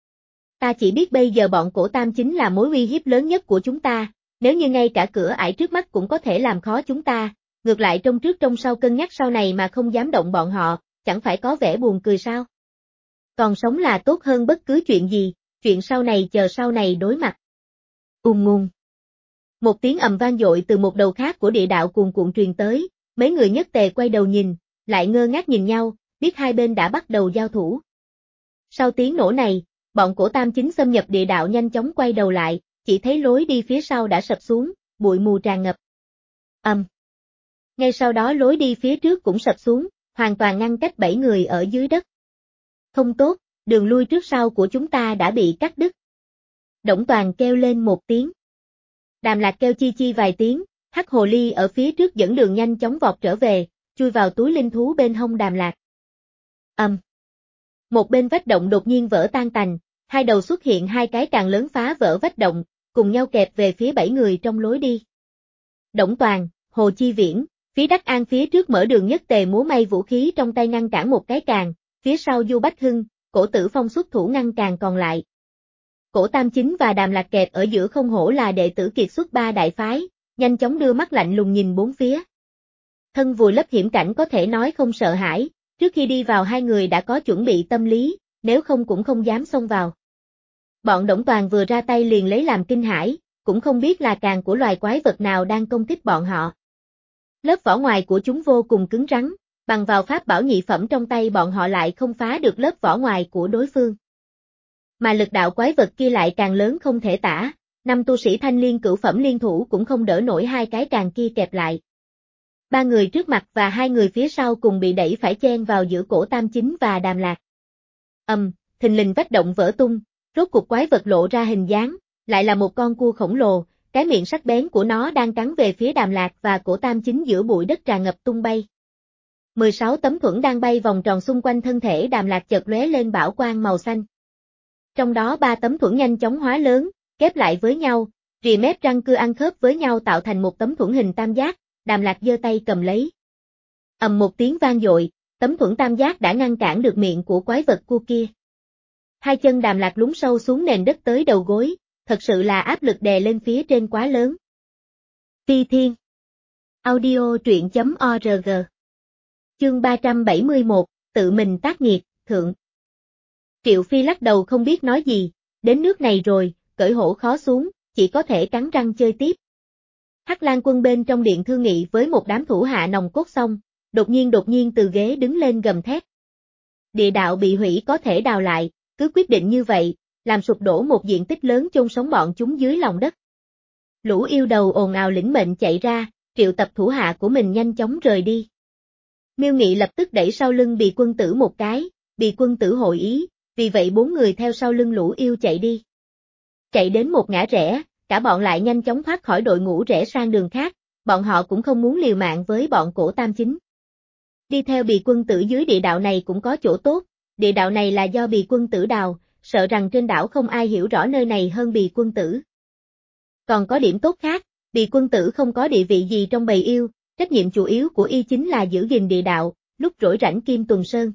Ta chỉ biết bây giờ bọn Cổ Tam Chính là mối uy hiếp lớn nhất của chúng ta, nếu như ngay cả cửa ải trước mắt cũng có thể làm khó chúng ta, ngược lại trong trước trong sau cân nhắc sau này mà không dám động bọn họ, chẳng phải có vẻ buồn cười sao? Còn sống là tốt hơn bất cứ chuyện gì, chuyện sau này chờ sau này đối mặt. Ùm ngùng. Một tiếng ầm vang dội từ một đầu khác của địa đạo cuồn cuộn truyền tới, mấy người nhất tề quay đầu nhìn, lại ngơ ngác nhìn nhau, biết hai bên đã bắt đầu giao thủ. Sau tiếng nổ này, bọn Cổ Tam Chính xâm nhập địa đạo nhanh chóng quay đầu lại, chỉ thấy lối đi phía sau đã sập xuống, bụi mù tràn ngập. Ầm. Um. Ngay sau đó lối đi phía trước cũng sập xuống, hoàn toàn ngăn cách bảy người ở dưới đất. Không tốt, đường lui trước sau của chúng ta đã bị cắt đứt. Đổng Toàn kêu lên một tiếng. Đàm Lạc kêu chi chi vài tiếng, Hắc Hồ Ly ở phía trước dẫn đường nhanh chóng vọt trở về, chui vào túi linh thú bên hông Đàm Lạc. Ầm. Um. Một bên vách động đột nhiên vỡ tan tành, hai đầu xuất hiện hai cái càng lớn phá vỡ vách động, cùng nhau kẹp về phía bảy người trong lối đi. Đổng Toàn, Hồ Chi Viễn, phía Đắc An phía trước mở đường nhất tề múa may vũ khí trong tay ngăn cản một cái càng, phía sau Du Bách Hưng, Cổ Tử Phong xuất thủ ngăn càn còn lại. Cổ Tam Chính và Đàm Lạc kẹp ở giữa không hổ là đệ tử kiệt xuất ba đại phái, nhanh chóng đưa mắt lạnh lùng nhìn bốn phía. Thân vùi lấp hiểm cảnh có thể nói không sợ hãi, trước khi đi vào hai người đã có chuẩn bị tâm lý, nếu không cũng không dám xông vào. Bọn Đổng Toàn vừa ra tay liền lấy làm kinh hãi, cũng không biết là càng của loài quái vật nào đang công kích bọn họ. Lớp vỏ ngoài của chúng vô cùng cứng rắn, bằng vào pháp bảo nhị phẩm trong tay bọn họ lại không phá được lớp vỏ ngoài của đối phương. Mà lực đạo quái vật kia lại càng lớn không thể tả, năm tu sĩ thanh liên cửu phẩm liên thủ cũng không đỡ nổi hai cái càng kia kẹp lại. Ba người trước mặt và hai người phía sau cùng bị đẩy phải chen vào giữa Cổ Tam Chính và Đàm Lạc. Ầm, um, thình lình vách động vỡ tung, rốt cục quái vật lộ ra hình dáng, lại là một con cua khổng lồ, cái miệng sắc bén của nó đang cắn về phía Đàm Lạc và Cổ Tam Chính giữa bụi đất tràn ngập tung bay. mười sáu tấm thuẫn đang bay vòng tròn xung quanh thân thể Đàm Lạc chợt lóe lên bảo quang màu xanh. Trong đó ba tấm thuẫn nhanh chóng hóa lớn, ghép lại với nhau, rìa mép răng cưa ăn khớp với nhau tạo thành một tấm thuẫn hình tam giác, Đàm Lạc giơ tay cầm lấy. Ầm một tiếng vang dội, tấm thuẫn tam giác đã ngăn cản được miệng của quái vật cua kia. Hai chân Đàm Lạc lún sâu xuống nền đất tới đầu gối, thật sự là áp lực đè lên phía trên quá lớn. Phi Thiên Audio truyện chấm org Chương ba trăm bảy mươi mốt, tự mình tác nghiệt, thượng. Triệu Phi lắc đầu không biết nói gì, đến nước này rồi, cởi hổ khó xuống, chỉ có thể cắn răng chơi tiếp. Hắc Lang Quân bên trong điện thương nghị với một đám thủ hạ nòng cốt xong, đột nhiên đột nhiên từ ghế đứng lên gầm thét. Địa đạo bị hủy có thể đào lại, cứ quyết định như vậy, làm sụp đổ một diện tích lớn chôn sống bọn chúng dưới lòng đất. Lũ yêu đầu ồn ào lĩnh mệnh chạy ra, triệu tập thủ hạ của mình nhanh chóng rời đi. Miêu Nghị lập tức đẩy sau lưng Bì Quân Tử một cái, Bì Quân Tử hội ý, vì vậy bốn người theo sau lưng lũ yêu chạy đi. Chạy đến một ngã rẽ, cả bọn lại nhanh chóng thoát khỏi đội ngũ rẽ sang đường khác, bọn họ cũng không muốn liều mạng với bọn Cổ Tam Chính. Đi theo Bì Quân Tử dưới địa đạo này cũng có chỗ tốt, địa đạo này là do Bì Quân Tử đào, sợ rằng trên đảo không ai hiểu rõ nơi này hơn Bì Quân Tử. Còn có điểm tốt khác, Bì Quân Tử không có địa vị gì trong bầy yêu, trách nhiệm chủ yếu của y chính là giữ gìn địa đạo, lúc rỗi rảnh Kim Tuần Sơn.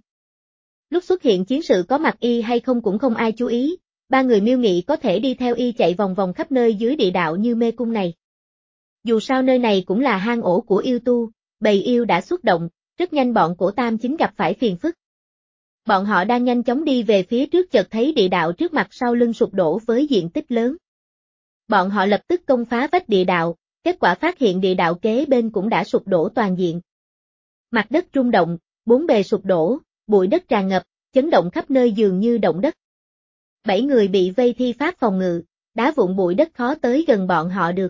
Lúc xuất hiện chiến sự có mặt y hay không cũng không ai chú ý, ba người Miêu Nghị có thể đi theo y chạy vòng vòng khắp nơi dưới địa đạo như mê cung này. Dù sao nơi này cũng là hang ổ của yêu tu, bầy yêu đã xuất động, rất nhanh bọn Cổ Tam Chính gặp phải phiền phức. Bọn họ đang nhanh chóng đi về phía trước chợt thấy địa đạo trước mặt sau lưng sụp đổ với diện tích lớn. Bọn họ lập tức công phá vách địa đạo, kết quả phát hiện địa đạo kế bên cũng đã sụp đổ toàn diện. Mặt đất rung động, bốn bề sụp đổ, bụi đất tràn ngập, chấn động khắp nơi dường như động đất. Bảy người bị vây thi pháp phòng ngự, đá vụn bụi đất khó tới gần bọn họ được.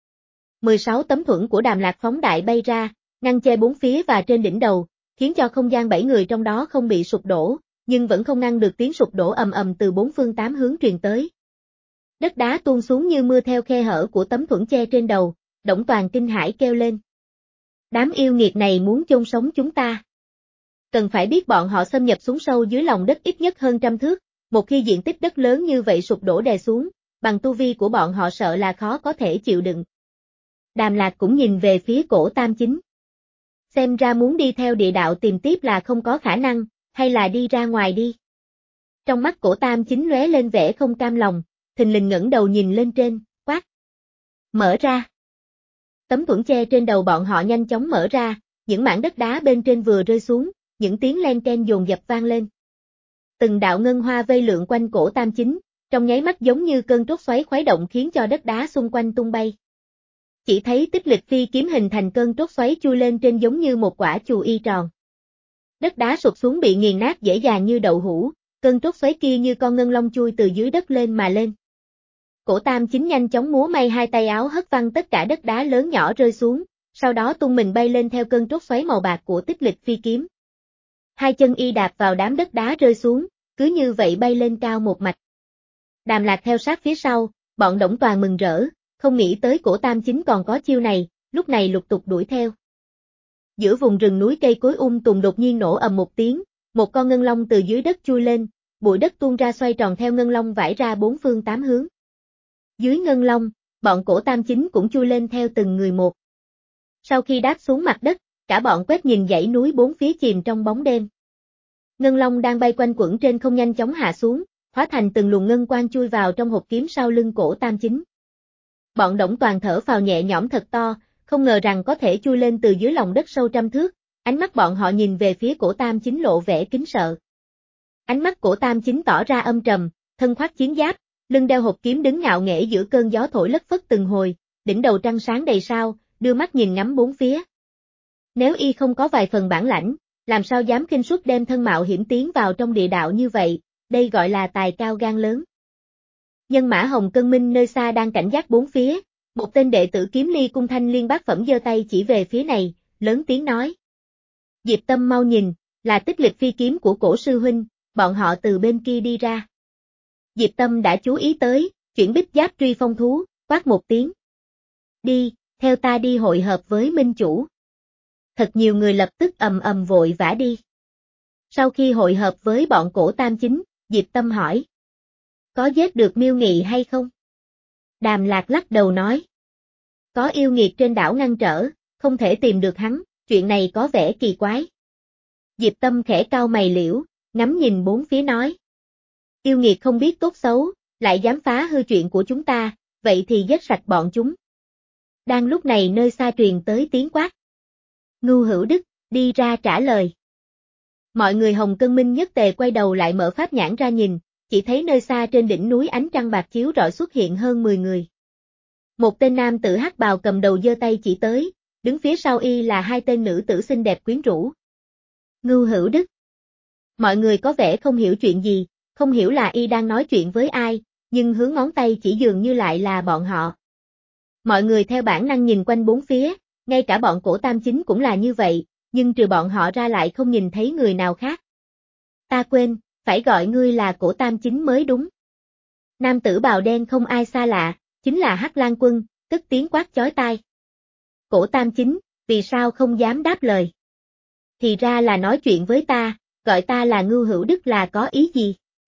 mười sáu tấm thuẫn của Đàm Lạc phóng đại bay ra, ngăn che bốn phía và trên đỉnh đầu, khiến cho không gian bảy người trong đó không bị sụp đổ, nhưng vẫn không ngăn được tiếng sụp đổ ầm ầm từ bốn phương tám hướng truyền tới. Đất đá tuôn xuống như mưa theo khe hở của tấm thuẫn che trên đầu, Đổng Toàn kinh hãi kêu lên. Đám yêu nghiệt này muốn chôn sống chúng ta. Cần phải biết bọn họ xâm nhập xuống sâu dưới lòng đất ít nhất hơn trăm thước, một khi diện tích đất lớn như vậy sụp đổ đè xuống, bằng tu vi của bọn họ sợ là khó có thể chịu đựng. Đàm Lạc cũng nhìn về phía Cổ Tam Chính. Xem ra muốn đi theo địa đạo tìm tiếp là không có khả năng, hay là đi ra ngoài đi. Trong mắt Cổ Tam Chính lóe lên vẻ không cam lòng, thình lình ngẩng đầu nhìn lên trên, quát. Mở ra. Tấm thuẫn che trên đầu bọn họ nhanh chóng mở ra, những mảng đất đá bên trên vừa rơi xuống, những tiếng len ken dồn dập vang lên. Từng đạo ngân hoa vây lượn quanh Cổ Tam Chính, trong nháy mắt giống như cơn trút xoáy khuấy động khiến cho đất đá xung quanh tung bay. Chỉ thấy tích lịch phi kiếm hình thành cơn trút xoáy chui lên trên giống như một quả chù y tròn. Đất đá sụp xuống bị nghiền nát dễ dàng như đậu hũ, cơn trút xoáy kia như con ngân long chui từ dưới đất lên mà lên. Cổ Tam Chính nhanh chóng múa may hai tay áo hất văng tất cả đất đá lớn nhỏ rơi xuống, sau đó tung mình bay lên theo cơn trút xoáy màu bạc của tích lịch phi kiếm. Hai chân y đạp vào đám đất đá rơi xuống, cứ như vậy bay lên cao một mạch. Đàm Lạc theo sát phía sau, bọn Đổng Toàn mừng rỡ, không nghĩ tới Cổ Tam Chính còn có chiêu này, lúc này lục tục đuổi theo. Giữa vùng rừng núi cây cối um tùm đột nhiên nổ ầm một tiếng, một con ngân long từ dưới đất chui lên, bụi đất tuôn ra xoay tròn theo ngân long vãi ra bốn phương tám hướng. Dưới ngân long, bọn Cổ Tam Chính cũng chui lên theo từng người một. Sau khi đáp xuống mặt đất, cả bọn quét nhìn dãy núi bốn phía chìm trong bóng đêm. Ngân long đang bay quanh quẩn trên không nhanh chóng hạ xuống, hóa thành từng luồng ngân quang chui vào trong hộp kiếm sau lưng cổ tam chính. Bọn Đổng Toàn thở phào nhẹ nhõm thật to, không ngờ rằng có thể chui lên từ dưới lòng đất sâu trăm thước, ánh mắt bọn họ nhìn về phía cổ tam chính lộ vẻ kính sợ. Ánh mắt cổ tam chính tỏ ra âm trầm, thân khoác chiến giáp, lưng đeo hộp kiếm đứng ngạo nghễ giữa cơn gió thổi lất phất từng hồi, đỉnh đầu trăng sáng đầy sao, đưa mắt nhìn ngắm bốn phía. Nếu y không có vài phần bản lãnh, làm sao dám khinh suất đem thân mạo hiểm tiến vào trong địa đạo như vậy, đây gọi là tài cao gan lớn. Nhân mã Hồng Cân Minh nơi xa đang cảnh giác bốn phía, một tên đệ tử kiếm ly cung thanh liên bát phẩm giơ tay chỉ về phía này, lớn tiếng nói. Diệp Tâm mau nhìn, là tích lịch phi kiếm của cổ sư huynh, bọn họ từ bên kia đi ra. Diệp Tâm đã chú ý tới, chuyển bích giáp truy phong thú, quát một tiếng. Đi, theo ta đi hội hợp với minh chủ. Thật nhiều người lập tức ầm ầm vội vã đi. Sau khi hội hợp với bọn cổ tam chính, Diệp Tâm hỏi. Có giết được Miêu Nghị hay không? Đàm Lạc lắc đầu nói. Có yêu nghiệt trên đảo ngăn trở, không thể tìm được hắn, chuyện này có vẻ kỳ quái. Diệp Tâm khẽ cau mày liễu, ngắm nhìn bốn phía nói. Yêu nghiệt không biết tốt xấu, lại dám phá hư chuyện của chúng ta, vậy thì giết sạch bọn chúng. Đang lúc này nơi xa truyền tới tiếng quát. Ngưu Hữu Đức, đi ra trả lời. Mọi người Hồng Cân Minh nhất tề quay đầu lại mở pháp nhãn ra nhìn, chỉ thấy nơi xa trên đỉnh núi ánh trăng bạc chiếu rọi xuất hiện hơn mười người. Một tên nam tử hắc bào cầm đầu giơ tay chỉ tới, đứng phía sau y là hai tên nữ tử xinh đẹp quyến rũ. Ngưu Hữu Đức. Mọi người có vẻ không hiểu chuyện gì, không hiểu là y đang nói chuyện với ai, nhưng hướng ngón tay chỉ dường như lại là bọn họ. Mọi người theo bản năng nhìn quanh bốn phía, ngay cả bọn cổ tam chính cũng là như vậy, nhưng trừ bọn họ ra lại không nhìn thấy người nào khác. Ta quên, phải gọi ngươi là cổ tam chính mới đúng. Nam tử bào đen không ai xa lạ, chính là Hắc Lang Quân, cất tiếng quát chói tai. Cổ tam chính, vì sao không dám đáp lời? Thì ra là nói chuyện với ta, gọi ta là Ngưu Hữu Đức là có ý gì?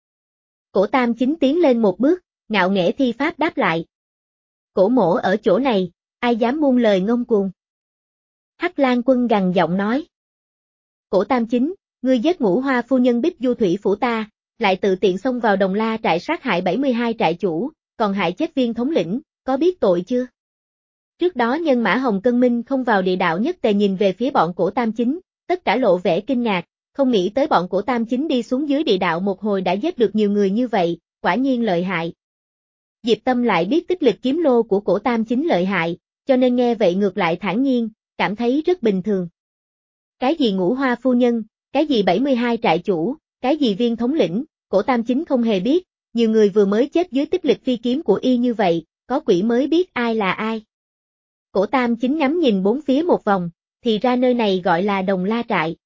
Cổ tam chính tiến lên một bước, ngạo nghễ thi pháp đáp lại. Cổ mỗ ở chỗ này, ai dám buông lời ngông cuồng? Hắc Lang Quân gằn giọng nói. Cổ tam chính, ngươi giết Ngũ Hoa phu nhân Bích Du Thủy phủ ta, lại tự tiện xông vào Đồng La trại sát hại bảy mươi hai trại chủ, còn hại chết viên thống lĩnh, có biết tội chưa? Trước đó nhân mã Hồng Cân Minh không vào địa đạo nhất tề nhìn về phía bọn cổ tam chính, tất cả lộ vẻ kinh ngạc, không nghĩ tới bọn cổ tam chính đi xuống dưới địa đạo một hồi đã giết được nhiều người như vậy, quả nhiên lợi hại. Diệp Tâm lại biết tích lịch kiếm lô của cổ tam chính lợi hại, cho nên nghe vậy ngược lại thản nhiên, cảm thấy rất bình thường. Cái gì Ngũ Hoa phu nhân, cái gì bảy mươi hai trại chủ, cái gì viên thống lĩnh, cổ tam chính không hề biết, nhiều người vừa mới chết dưới tích lịch phi kiếm của y như vậy, có quỷ mới biết ai là ai. Cổ tam chính ngắm nhìn bốn phía một vòng, thì ra nơi này gọi là Đồng La trại.